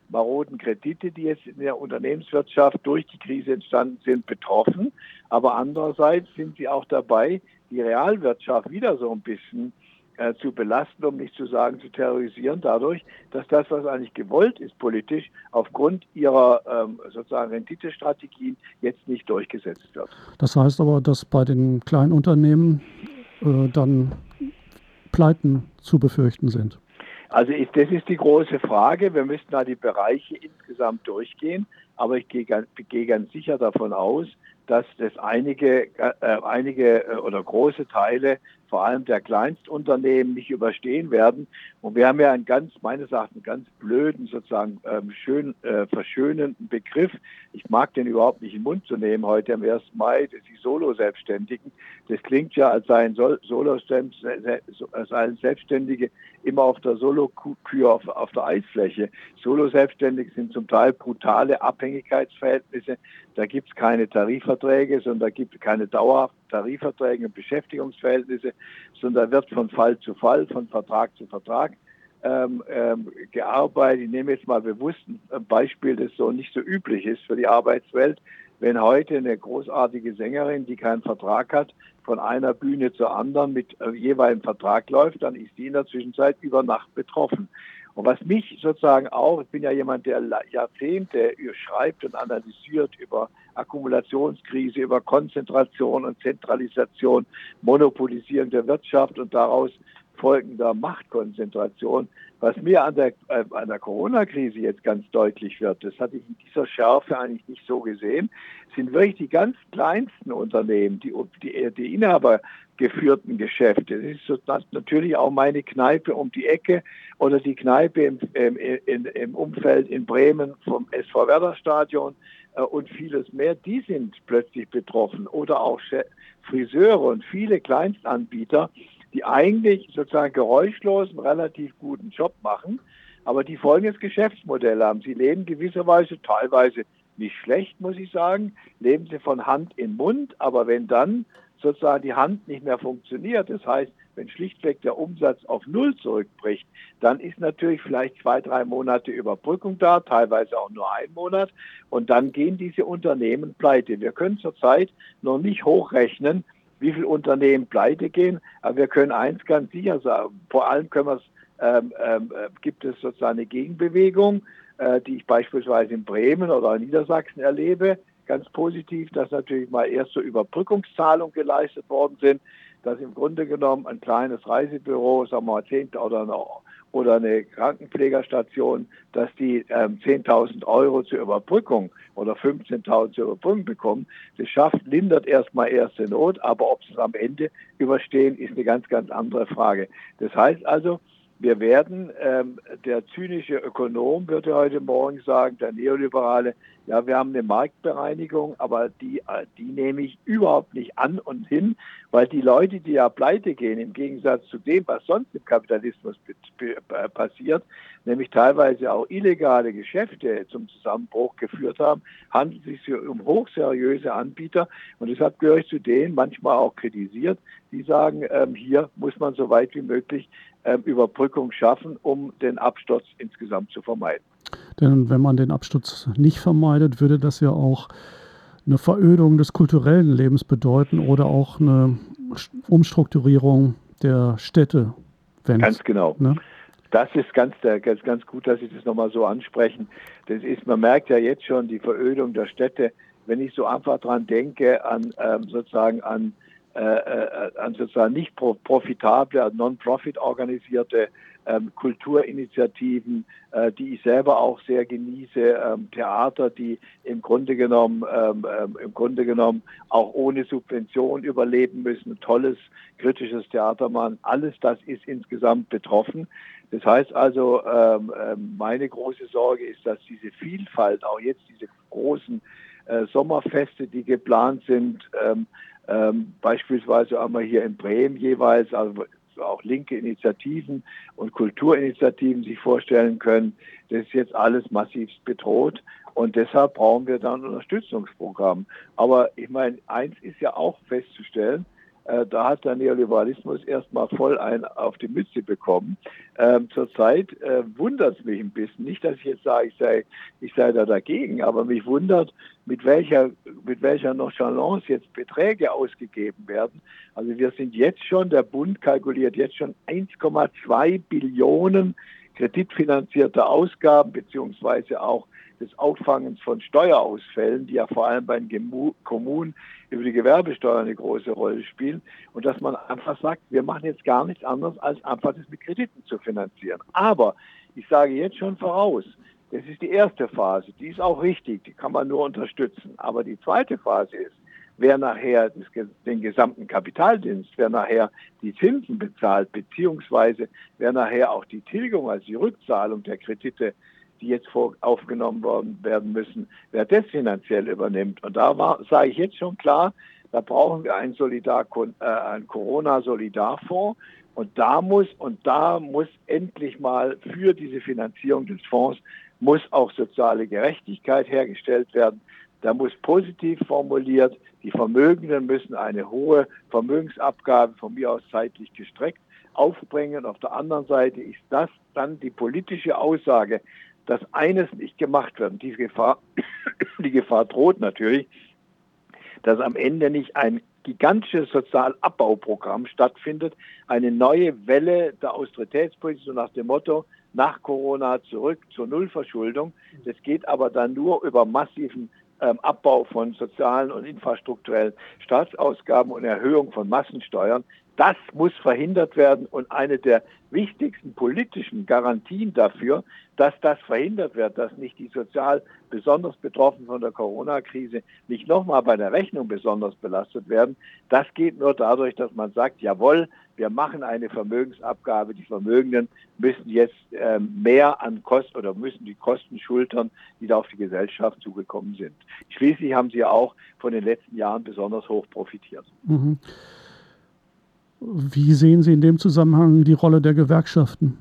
maroden Kredite, die jetzt in der Unternehmenswirtschaft durch die Krise entstanden sind, betroffen. Aber andererseits sind sie auch dabei, die Realwirtschaft wieder so ein bisschen zu belasten, um nicht zu sagen zu terrorisieren, dadurch, dass das, was eigentlich gewollt ist politisch, aufgrund ihrer sozusagen Renditestrategien jetzt nicht durchgesetzt wird. Das heißt aber, dass bei den kleinen Unternehmen dann Pleiten zu befürchten sind. Also das ist die große Frage. Wir müssten da die Bereiche insgesamt durchgehen, aber ich gehe ganz sicher davon aus, dass das einige oder große Teile, vor allem der Kleinstunternehmen, nicht überstehen werden. Und wir haben ja meines Erachtens ganz blöden, sozusagen verschönenden Begriff. Ich mag den überhaupt nicht in den Mund zu nehmen heute am 1. Mai, die Solo-Selbstständigen. Das klingt ja, als seien Selbstständige immer auf der Solokür auf der Eisfläche. Solo-Selbstständige sind zum Teil brutale Abhängigkeitsverhältnisse. Da gibt es keine Tarifverträge, sondern da gibt es keine dauerhaften Tarifverträge und Beschäftigungsverhältnisse, sondern da wird von Fall zu Fall, von Vertrag zu Vertrag gearbeitet. Ich nehme jetzt mal bewusst ein Beispiel, das so nicht so üblich ist für die Arbeitswelt. Wenn heute eine großartige Sängerin, die keinen Vertrag hat, von einer Bühne zur anderen mit jeweils Vertrag läuft, dann ist die in der Zwischenzeit über Nacht betroffen. Und was mich sozusagen auch, ich bin ja jemand, der Jahrzehnte schreibt und analysiert über Akkumulationskrise, über Konzentration und Zentralisation, Monopolisierung der Wirtschaft und daraus folgender Machtkonzentration. Was mir an der Corona-Krise jetzt ganz deutlich wird, das hatte ich in dieser Schärfe eigentlich nicht so gesehen, sind wirklich die ganz kleinsten Unternehmen, die inhabergeführten Geschäfte. Das ist so, natürlich auch meine Kneipe um die Ecke oder die Kneipe im Umfeld in Bremen vom SV Werder Stadion und vieles mehr. Die sind plötzlich betroffen oder auch Friseure und viele Kleinstanbieter, die eigentlich sozusagen geräuschlos einen relativ guten Job machen, aber die folgendes Geschäftsmodell haben. Sie leben gewisserweise, teilweise nicht schlecht, muss ich sagen, leben sie von Hand in Mund, aber wenn dann sozusagen die Hand nicht mehr funktioniert, das heißt, wenn schlichtweg der Umsatz auf Null zurückbricht, dann ist natürlich vielleicht 2-3 Monate Überbrückung da, teilweise auch nur 1 Monat, und dann gehen diese Unternehmen pleite. Wir können zurzeit noch nicht hochrechnen, wie viele Unternehmen pleite gehen, aber wir können eins ganz sicher sagen, vor allem gibt es sozusagen eine Gegenbewegung, die ich beispielsweise in Bremen oder in Niedersachsen erlebe, ganz positiv, dass natürlich mal erst so Überbrückungszahlungen geleistet worden sind, dass im Grunde genommen ein kleines Reisebüro, sagen wir mal 10 oder eine Krankenpflegerstation, dass die 10.000 Euro zur Überbrückung oder 15.000 zur Überbrückung bekommen. Das lindert erstmal erste Not, aber ob sie es am Ende überstehen, ist eine ganz, ganz andere Frage. Das heißt also, wir werden, der zynische Ökonom würde heute Morgen sagen, der Neoliberale, ja, wir haben eine Marktbereinigung, aber die nehme ich überhaupt nicht an und hin, weil die Leute, die ja pleite gehen, im Gegensatz zu dem, was sonst im Kapitalismus passiert, nämlich teilweise auch illegale Geschäfte zum Zusammenbruch geführt haben, handelt es sich um hochseriöse Anbieter und deshalb gehöre ich zu denen, manchmal auch kritisiert, die sagen, hier muss man so weit wie möglich Überbrückung schaffen, um den Absturz insgesamt zu vermeiden. Denn wenn man den Absturz nicht vermeidet, würde das ja auch eine Verödung des kulturellen Lebens bedeuten oder auch eine Umstrukturierung der Städte. Ganz genau. Ne? Das ist ganz gut, dass Sie das nochmal so ansprechen. Man merkt ja jetzt schon die Verödung der Städte, wenn ich so einfach dran denke, an sozusagen nicht profitable, non-profit organisierte Kulturinitiativen, die ich selber auch sehr genieße, Theater, die im Grunde genommen auch ohne Subvention überleben müssen, tolles, kritisches Theater machen, alles das ist insgesamt betroffen. Das heißt also, meine große Sorge ist, dass diese Vielfalt, auch jetzt diese großen Sommerfeste, die geplant sind, beispielsweise einmal hier in Bremen jeweils, also auch linke Initiativen und Kulturinitiativen sich vorstellen können, das ist jetzt alles massivst bedroht und deshalb brauchen wir dann ein Unterstützungsprogramm. Aber ich meine, eins ist ja auch festzustellen, Da hat der Neoliberalismus erstmal voll ein auf die Mütze bekommen. Zurzeit wundert es mich ein bisschen. Nicht, dass ich jetzt sage, ich sei da dagegen, aber mich wundert, mit welcher Nonchalance jetzt Beträge ausgegeben werden. Also wir sind jetzt schon, der Bund kalkuliert jetzt schon 1,2 Billionen kreditfinanzierte Ausgaben beziehungsweise auch des Auffangens von Steuerausfällen, die ja vor allem bei den Kommunen über die Gewerbesteuer eine große Rolle spielen. Und dass man einfach sagt, wir machen jetzt gar nichts anderes, als einfach das mit Krediten zu finanzieren. Aber ich sage jetzt schon voraus, das ist die erste Phase, die ist auch richtig, die kann man nur unterstützen. Aber die zweite Phase ist, wer nachher den gesamten Kapitaldienst, wer nachher die Zinsen bezahlt, beziehungsweise wer nachher auch die Tilgung, also die Rückzahlung der Kredite, die jetzt aufgenommen werden müssen, wer das finanziell übernimmt. Und da sage ich jetzt schon klar, da brauchen wir einen Corona-Solidarfonds. Und da muss endlich mal für diese Finanzierung des Fonds muss auch soziale Gerechtigkeit hergestellt werden. Da muss positiv formuliert, die Vermögenden müssen eine hohe Vermögensabgabe, von mir aus zeitlich gestreckt, aufbringen. Auf der anderen Seite ist das dann die politische Aussage, dass eines nicht gemacht wird. Die Gefahr droht natürlich, dass am Ende nicht ein gigantisches Sozialabbauprogramm stattfindet, eine neue Welle der Austeritätspolitik, so nach dem Motto, nach Corona zurück zur Nullverschuldung. Das geht aber dann nur über massiven Abbau von sozialen und infrastrukturellen Staatsausgaben und Erhöhung von Massensteuern. Das muss verhindert werden und eine der wichtigsten politischen Garantien dafür, dass das verhindert wird, dass nicht die sozial besonders Betroffenen von der Corona-Krise nicht nochmal bei der Rechnung besonders belastet werden. Das geht nur dadurch, dass man sagt, jawohl, wir machen eine Vermögensabgabe, die Vermögenden müssen jetzt mehr an Kosten oder müssen die Kosten schultern, die da auf die Gesellschaft zugekommen sind. Schließlich haben sie ja auch von den letzten Jahren besonders hoch profitiert. Mhm. Wie sehen Sie in dem Zusammenhang die Rolle der Gewerkschaften?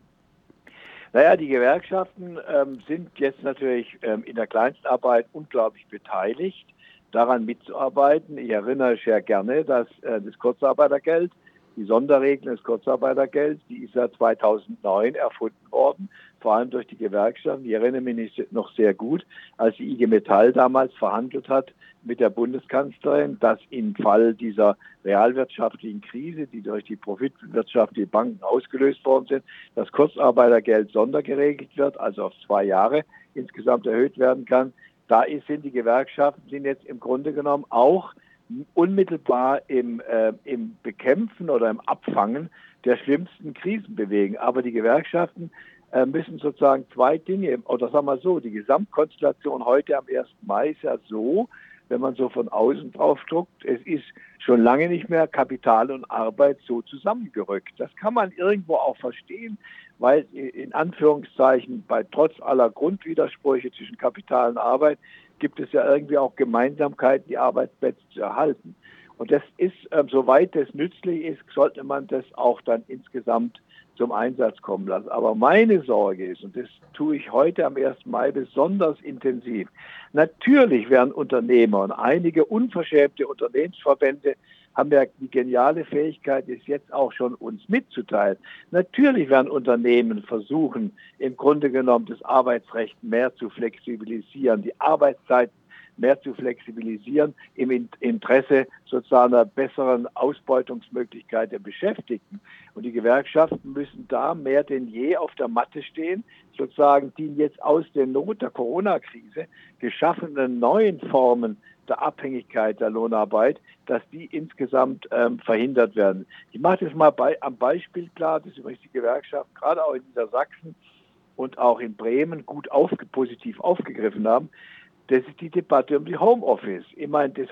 Naja, die Gewerkschaften sind jetzt natürlich in der Kleinstarbeit unglaublich beteiligt, daran mitzuarbeiten. Ich erinnere sehr gerne, dass das Kurzarbeitergeld, die Sonderregelung des Kurzarbeitergelds, die ist ja 2009 erfunden worden, vor allem durch die Gewerkschaften. Ich erinnere mich noch sehr gut, als die IG Metall damals verhandelt hat mit der Bundeskanzlerin, dass im Fall dieser realwirtschaftlichen Krise, die durch die Profitwirtschaft, die Banken ausgelöst worden sind, das Kurzarbeitergeld sondergeregelt wird, also auf 2 Jahre insgesamt erhöht werden kann. Sind die Gewerkschaften jetzt im Grunde genommen auch unmittelbar im Bekämpfen oder im Abfangen der schlimmsten Krisen bewegen. Aber die Gewerkschaften müssen sozusagen 2 Dinge, oder sagen wir so, die Gesamtkonstellation heute am 1. Mai ist ja so, wenn man so von außen drauf druckt, es ist schon lange nicht mehr Kapital und Arbeit so zusammengerückt. Das kann man irgendwo auch verstehen, weil in Anführungszeichen trotz aller Grundwidersprüche zwischen Kapital und Arbeit gibt es ja irgendwie auch Gemeinsamkeiten, die Arbeitsplätze zu erhalten. Und das ist, soweit das nützlich ist, sollte man das auch dann insgesamt zum Einsatz kommen lassen. Aber meine Sorge ist, und das tue ich heute am 1. Mai besonders intensiv, natürlich werden Unternehmer und einige unverschämte Unternehmensverbände haben ja die geniale Fähigkeit, es jetzt auch schon uns mitzuteilen. Natürlich werden Unternehmen versuchen, im Grunde genommen das Arbeitsrecht mehr zu flexibilisieren, die Arbeitszeiten mehr zu flexibilisieren im Interesse sozusagen einer besseren Ausbeutungsmöglichkeit der Beschäftigten. Und die Gewerkschaften müssen da mehr denn je auf der Matte stehen, sozusagen die jetzt aus der Not der Corona-Krise geschaffenen neuen Formen der Abhängigkeit der Lohnarbeit, dass die insgesamt verhindert werden. Ich mache das mal am Beispiel klar, dass übrigens die Gewerkschaft gerade auch in Niedersachsen und auch in Bremen positiv aufgegriffen haben. Das ist die Debatte um die Homeoffice. Ich meine, die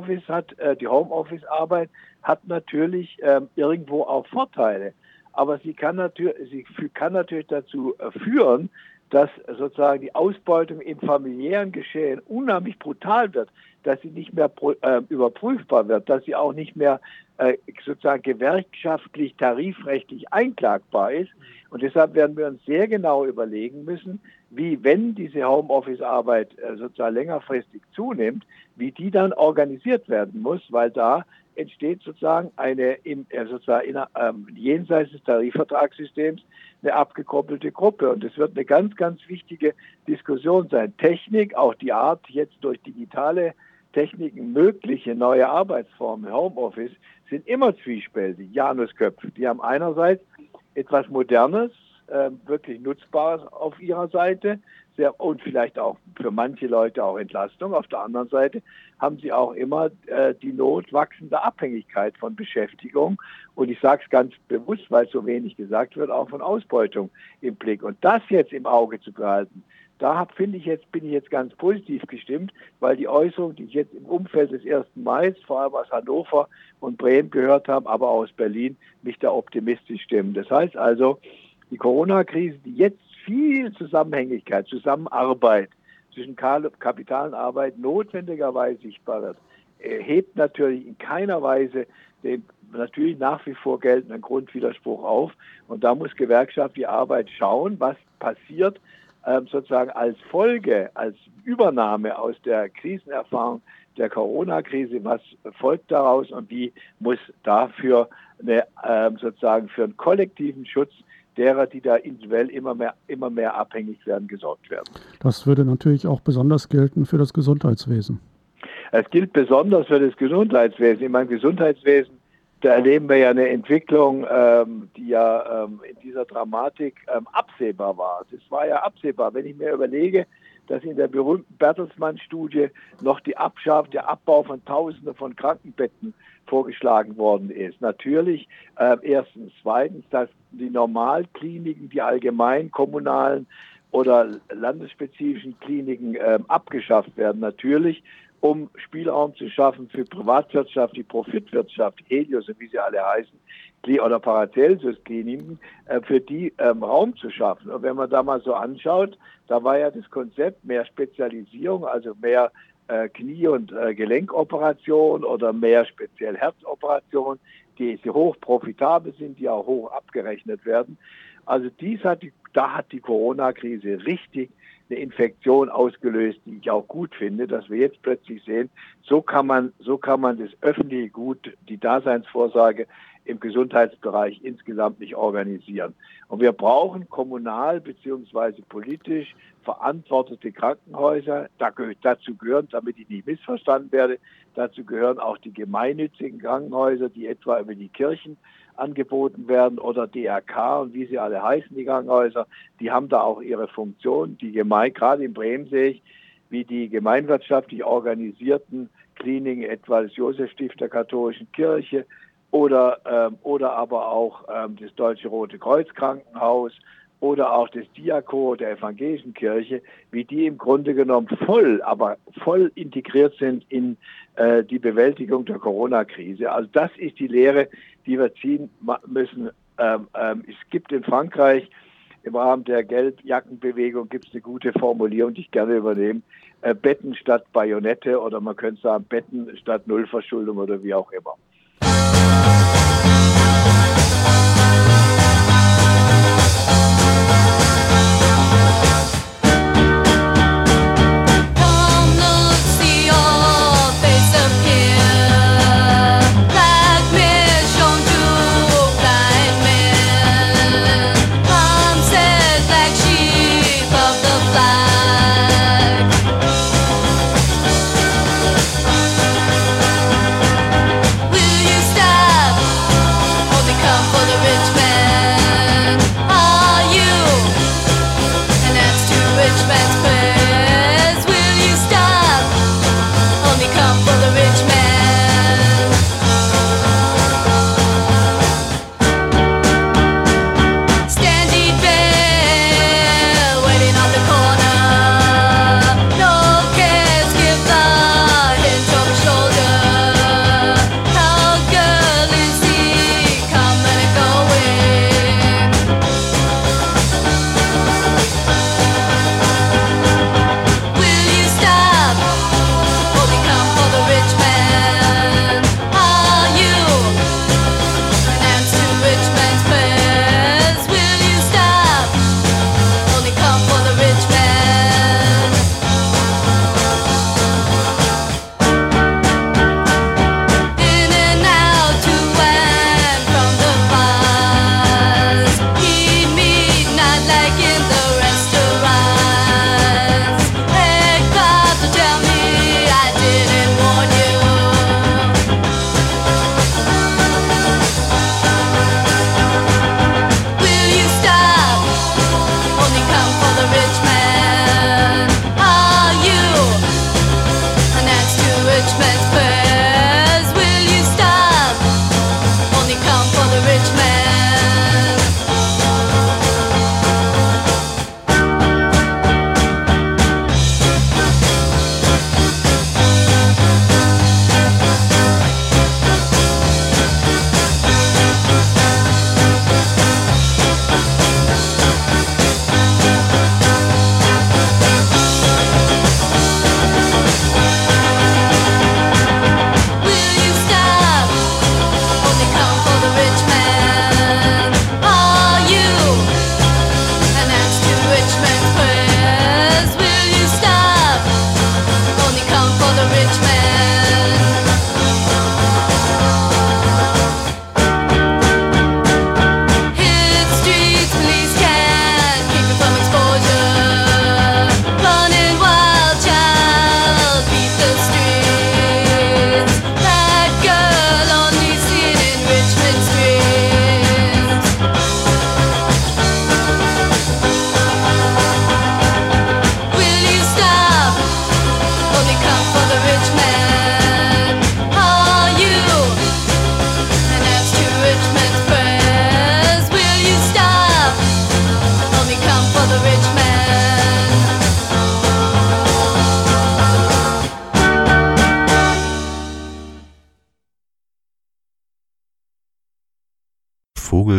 Homeoffice-Arbeit hat natürlich irgendwo auch Vorteile. Aber sie kann natürlich dazu führen, dass sozusagen die Ausbeutung im familiären Geschehen unheimlich brutal wird, dass sie nicht mehr überprüfbar wird, dass sie auch nicht mehr sozusagen gewerkschaftlich, tarifrechtlich einklagbar ist. Und deshalb werden wir uns sehr genau überlegen müssen, wie, wenn diese Homeoffice-Arbeit sozusagen längerfristig zunimmt, wie die dann organisiert werden muss, weil da entsteht sozusagen jenseits des Tarifvertragssystems eine abgekoppelte Gruppe. Und es wird eine ganz, ganz wichtige Diskussion sein. Technik, auch die Art, jetzt durch digitale Techniken mögliche neue Arbeitsformen, Homeoffice, sind immer zwiespältig, Janusköpfe. Die haben einerseits etwas Modernes, wirklich Nutzbares auf ihrer Seite und vielleicht auch für manche Leute auch Entlastung. Auf der anderen Seite haben sie auch immer die Not wachsender Abhängigkeit von Beschäftigung. Und ich sage es ganz bewusst, weil so wenig gesagt wird, auch von Ausbeutung im Blick. Und das jetzt im Auge zu behalten, bin ich jetzt ganz positiv gestimmt, weil die Äußerungen, die ich jetzt im Umfeld des 1. Mai, vor allem aus Hannover und Bremen gehört habe, aber auch aus Berlin, mich da optimistisch stimmen. Das heißt also, die Corona-Krise, die jetzt viel Zusammenhängigkeit, Zusammenarbeit zwischen Kapital und Arbeit notwendigerweise sichtbar wird, hebt natürlich in keiner Weise den natürlich nach wie vor geltenden Grundwiderspruch auf. Und da muss gewerkschaftliche Arbeit schauen, was passiert, sozusagen als Folge, als Übernahme aus der Krisenerfahrung der Corona-Krise, was folgt daraus und wie muss dafür sozusagen für einen kollektiven Schutz derer, die da individuell immer mehr abhängig werden, gesorgt werden. Das würde natürlich auch besonders gelten für das Gesundheitswesen. Es gilt besonders für das Gesundheitswesen. In meinem Gesundheitswesen, da erleben wir ja eine Entwicklung, die ja in dieser Dramatik absehbar war. Das war ja absehbar. Wenn ich mir überlege, dass in der berühmten Bertelsmann-Studie noch der Abbau von Tausenden von Krankenbetten vorgeschlagen worden ist. Natürlich erstens. Zweitens, dass die Normalkliniken, die allgemein kommunalen oder landesspezifischen Kliniken abgeschafft werden. Natürlich, um Spielraum zu schaffen für Privatwirtschaft, die Profitwirtschaft, Helios, wie sie alle heißen, oder Paracelsus-Kliniken, für die Raum zu schaffen. Und wenn man da mal so anschaut, da war ja das Konzept mehr Spezialisierung, also mehr Knie- und Gelenkoperationen oder mehr speziell Herzoperationen, die hoch profitabel sind, die auch hoch abgerechnet werden. Also da hat die Corona-Krise richtig eine Infektion ausgelöst, die ich auch gut finde, dass wir jetzt plötzlich sehen, so kann man das öffentliche Gut, die Daseinsvorsorge im Gesundheitsbereich insgesamt nicht organisieren. Und wir brauchen kommunal bzw. politisch verantwortete Krankenhäuser. Dazu gehören, damit ich nicht missverstanden werde, dazu gehören auch die gemeinnützigen Krankenhäuser, die etwa über die Kirchen angeboten werden oder DRK und wie sie alle heißen, die Krankenhäuser, die haben da auch ihre Funktion. Gerade in Bremen sehe ich, wie die gemeinwirtschaftlich organisierten Kliniken, etwa des Josefstift der katholischen Kirche oder aber auch das Deutsche Rote Kreuz Krankenhaus oder auch das Diako der evangelischen Kirche, wie die im Grunde genommen voll integriert sind in die Bewältigung der Corona-Krise. Also das ist die Lehre, die wir ziehen müssen. Es gibt in Frankreich im Rahmen der Gelbjackenbewegung gibt es eine gute Formulierung, die ich gerne übernehme. Betten statt Bajonette oder man könnte sagen Betten statt Nullverschuldung oder wie auch immer. Will you stop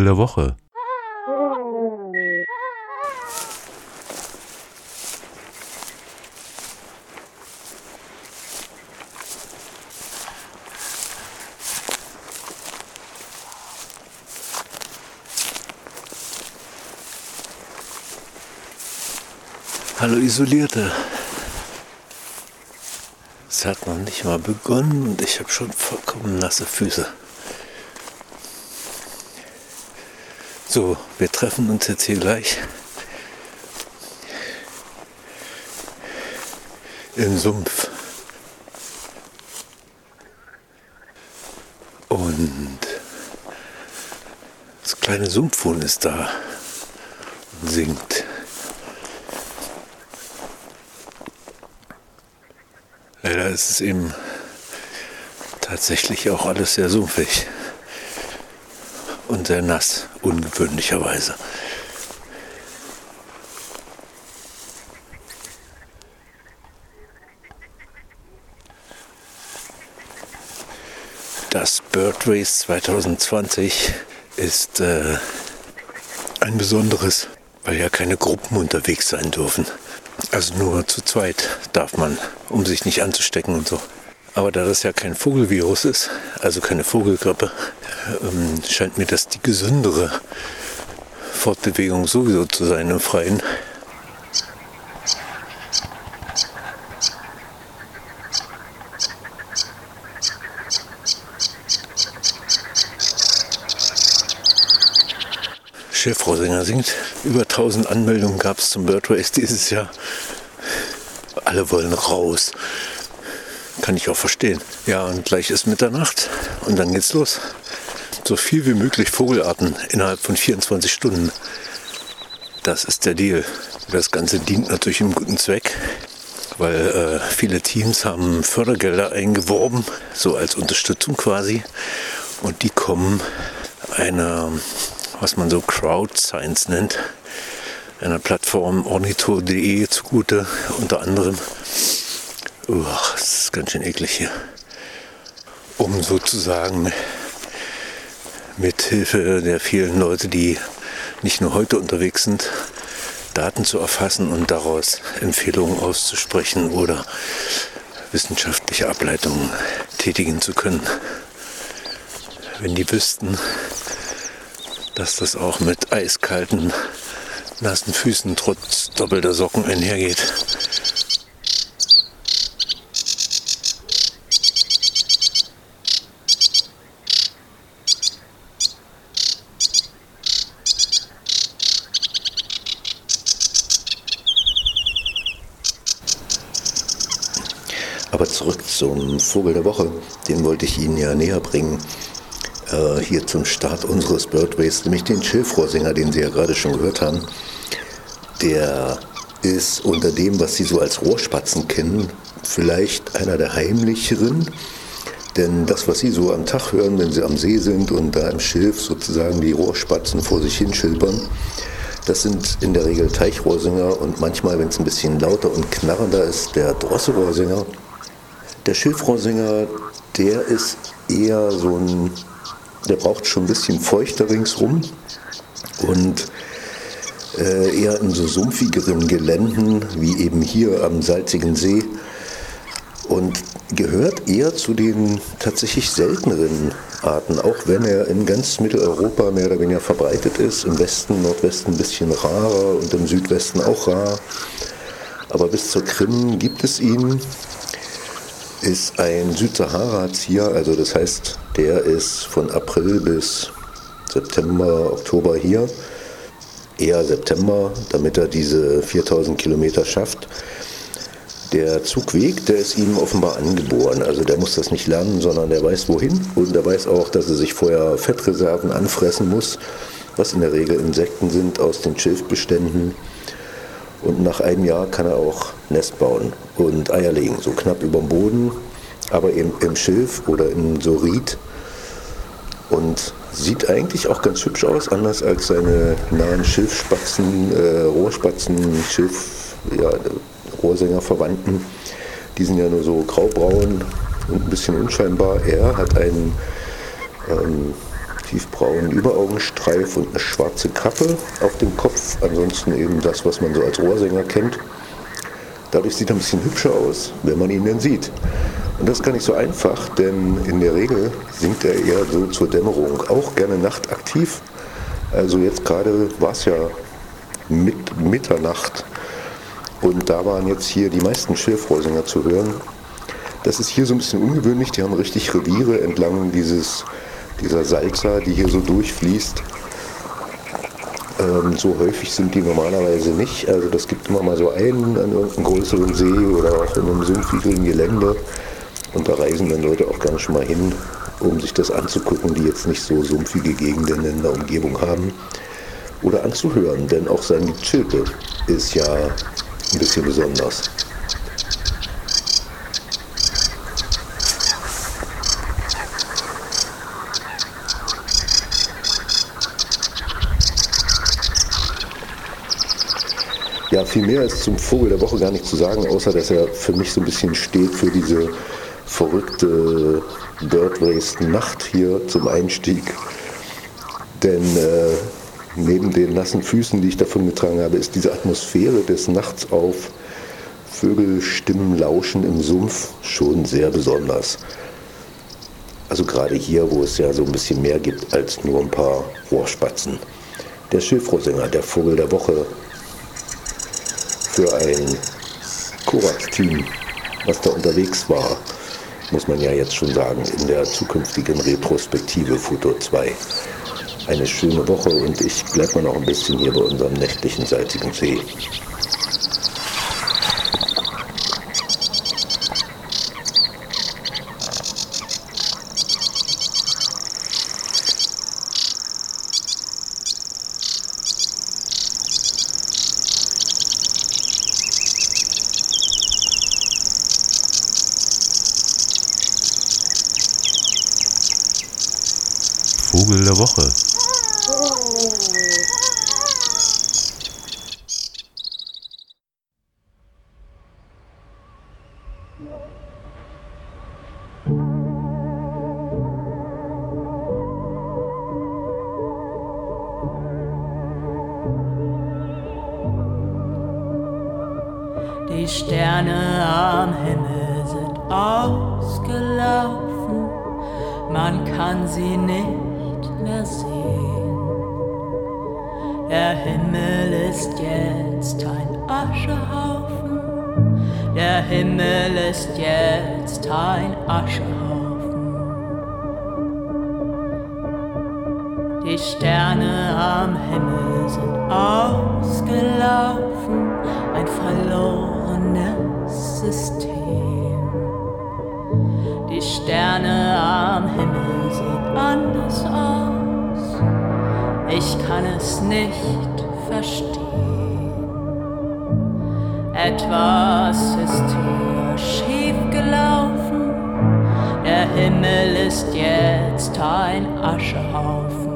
der Woche. Hallo Isolierte. Es hat noch nicht mal begonnen und ich habe schon vollkommen nasse Füße. So, wir treffen uns jetzt hier gleich im Sumpf. Und das kleine Sumpfhuhn ist da und singt. Leider ist es eben tatsächlich auch alles sehr sumpfig und sehr nass, ungewöhnlicherweise. Das Bird Race 2020 ist ein besonderes, weil ja keine Gruppen unterwegs sein dürfen. Also nur zu zweit darf man, um sich nicht anzustecken und so. Aber da das ja kein Vogelvirus ist, also keine Vogelgrippe, scheint mir das die gesündere Fortbewegung sowieso zu sein im Freien. Schilfrohsänger singt. Über 1000 Anmeldungen gab es zum Bird Race dieses Jahr. Alle wollen raus. Kann ich auch verstehen. Ja, und gleich ist Mitternacht und dann geht's los. So viel wie möglich Vogelarten innerhalb von 24 Stunden. Das ist der Deal. Das Ganze dient natürlich einem guten Zweck, weil viele Teams haben Fördergelder eingeworben, so als Unterstützung quasi. Und die kommen einer, was man so Crowd Science nennt, einer Plattform ornitho.de zugute, unter anderem. Das ist ganz schön eklig hier. Um sozusagen mit Hilfe der vielen Leute, die nicht nur heute unterwegs sind, Daten zu erfassen und daraus Empfehlungen auszusprechen oder wissenschaftliche Ableitungen tätigen zu können. Wenn die wüssten, dass das auch mit eiskalten, nassen Füßen trotz doppelter Socken einhergeht. Aber zurück zum Vogel der Woche, den wollte ich Ihnen ja näher bringen. Hier zum Start unseres Bird Race, nämlich den Schilfrohrsänger, den Sie ja gerade schon gehört haben. Der ist unter dem, was Sie so als Rohrspatzen kennen, vielleicht einer der heimlicheren. Denn das, was Sie so am Tag hören, wenn Sie am See sind und da im Schilf sozusagen die Rohrspatzen vor sich hin schilpern, das sind in der Regel Teichrohrsänger und manchmal, wenn es ein bisschen lauter und knarrender ist, der Drosselrohrsänger. Der Schilfrohrsänger, der ist eher so ein, der braucht schon ein bisschen feuchter ringsrum und eher in so sumpfigeren Geländen, wie eben hier am salzigen See, und gehört eher zu den tatsächlich selteneren Arten, auch wenn er in ganz Mitteleuropa mehr oder weniger verbreitet ist, im Westen, Nordwesten ein bisschen rarer und im Südwesten auch rar. Aber bis zur Krim gibt es ihn, ist ein Südsahara-Zieher, also das heißt, der ist von April bis September, Oktober hier, eher September, damit er diese 4000 Kilometer schafft. Der Zugweg, der ist ihm offenbar angeboren, also der muss das nicht lernen, sondern der weiß wohin und der weiß auch, dass er sich vorher Fettreserven anfressen muss, was in der Regel Insekten sind aus den Schilfbeständen. Und nach einem Jahr kann er auch Nest bauen und Eier legen, so knapp über dem Boden, aber eben im Schilf oder in so Ried. Und sieht eigentlich auch ganz hübsch aus, anders als seine nahen Schilfspatzen, Rohrspatzen, Rohrsänger-Verwandten. Die sind ja nur so graubraun und ein bisschen unscheinbar. Er hat einen tiefbraunen Überaugenstreif und eine schwarze Kappe auf dem Kopf. Ansonsten eben das, was man so als Rohrsänger kennt. Dadurch sieht er ein bisschen hübscher aus, wenn man ihn denn sieht. Und das ist gar nicht so einfach, denn in der Regel singt er eher so zur Dämmerung, auch gerne nachtaktiv. Also jetzt gerade war es ja Mitternacht und da waren jetzt hier die meisten Schilfrohrsänger zu hören. Das ist hier so ein bisschen ungewöhnlich, die haben richtig Reviere entlang dieser Salza, die hier so durchfließt. So häufig sind die normalerweise nicht, also das gibt immer mal so einen an irgendeinem größeren See oder auch in einem sumpfigen Gelände und da reisen dann Leute auch gerne schon mal hin, um sich das anzugucken, die jetzt nicht so sumpfige Gegenden in der Umgebung haben oder anzuhören, denn auch sein Lied Chilpe ist ja ein bisschen besonders. Ja, viel mehr ist zum Vogel der Woche gar nicht zu sagen, außer dass er für mich so ein bisschen steht für diese verrückte Bird Race Nacht hier zum Einstieg. Denn neben den nassen Füßen, die ich davon getragen habe, ist diese Atmosphäre des Nachts auf Vögelstimmen lauschen im Sumpf schon sehr besonders. Also gerade hier, wo es ja so ein bisschen mehr gibt als nur ein paar Rohrspatzen. Der Schilfrohrsänger, der Vogel der Woche, für ein Korax-Team, was da unterwegs war, muss man ja jetzt schon sagen, in der zukünftigen Retrospektive Futur 2. Eine schöne Woche und ich bleibe mal noch ein bisschen hier bei unserem nächtlichen salzigen See. Vogel der Woche. Die Sterne am Himmel sind ausgelaufen, man kann sie nicht mehr sehen. Der Himmel ist jetzt ein Aschehaufen, der Himmel ist jetzt ein Aschehaufen. Die Sterne am Himmel sind ausgelaufen, ein verlorenes System. Die Sterne am Himmel sehen anders aus, ich kann es nicht verstehen. Etwas ist hier schief gelaufen, der Himmel ist jetzt ein Aschehaufen.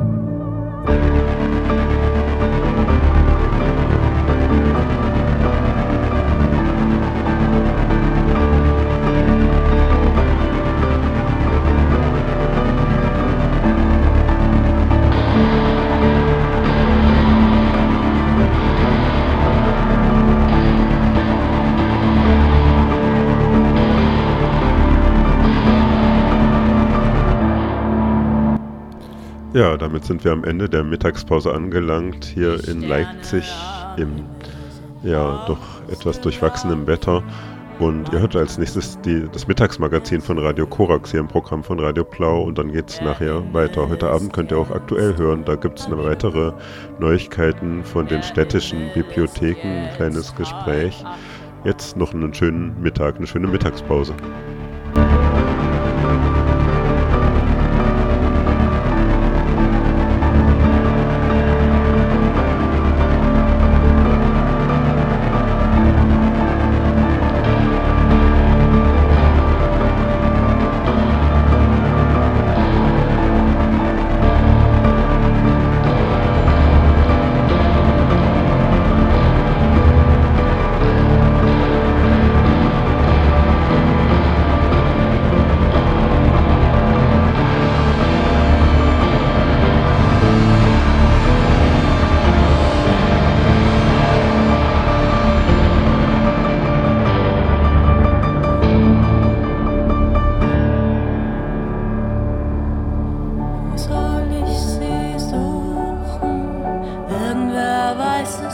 Ja, damit sind wir am Ende der Mittagspause angelangt, hier in Leipzig im ja doch etwas durchwachsenen Wetter. Und ihr hört als nächstes das Mittagsmagazin von Radio Korax hier im Programm von Radio Blau und dann geht's nachher weiter. Heute Abend könnt ihr auch aktuell hören, da gibt's eine weitere Neuigkeiten von den städtischen Bibliotheken, ein kleines Gespräch. Jetzt noch einen schönen Mittag, eine schöne Mittagspause.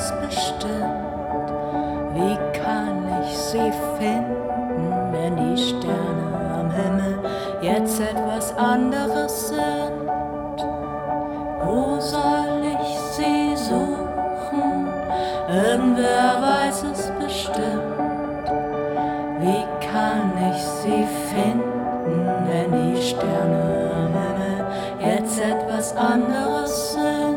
es bestimmt? Wie kann ich sie finden, wenn die Sterne am Himmel jetzt etwas anderes sind? Wo soll ich sie suchen? Irgendwer weiß es bestimmt. Wie kann ich sie finden, wenn die Sterne am Himmel jetzt etwas anderes sind?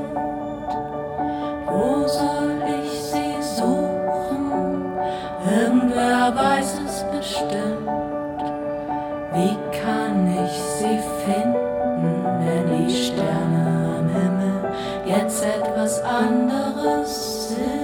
Wo soll ich sie suchen? Irgendwer weiß es bestimmt. Wie kann ich sie finden, wenn die Sterne am Himmel jetzt etwas anderes sind?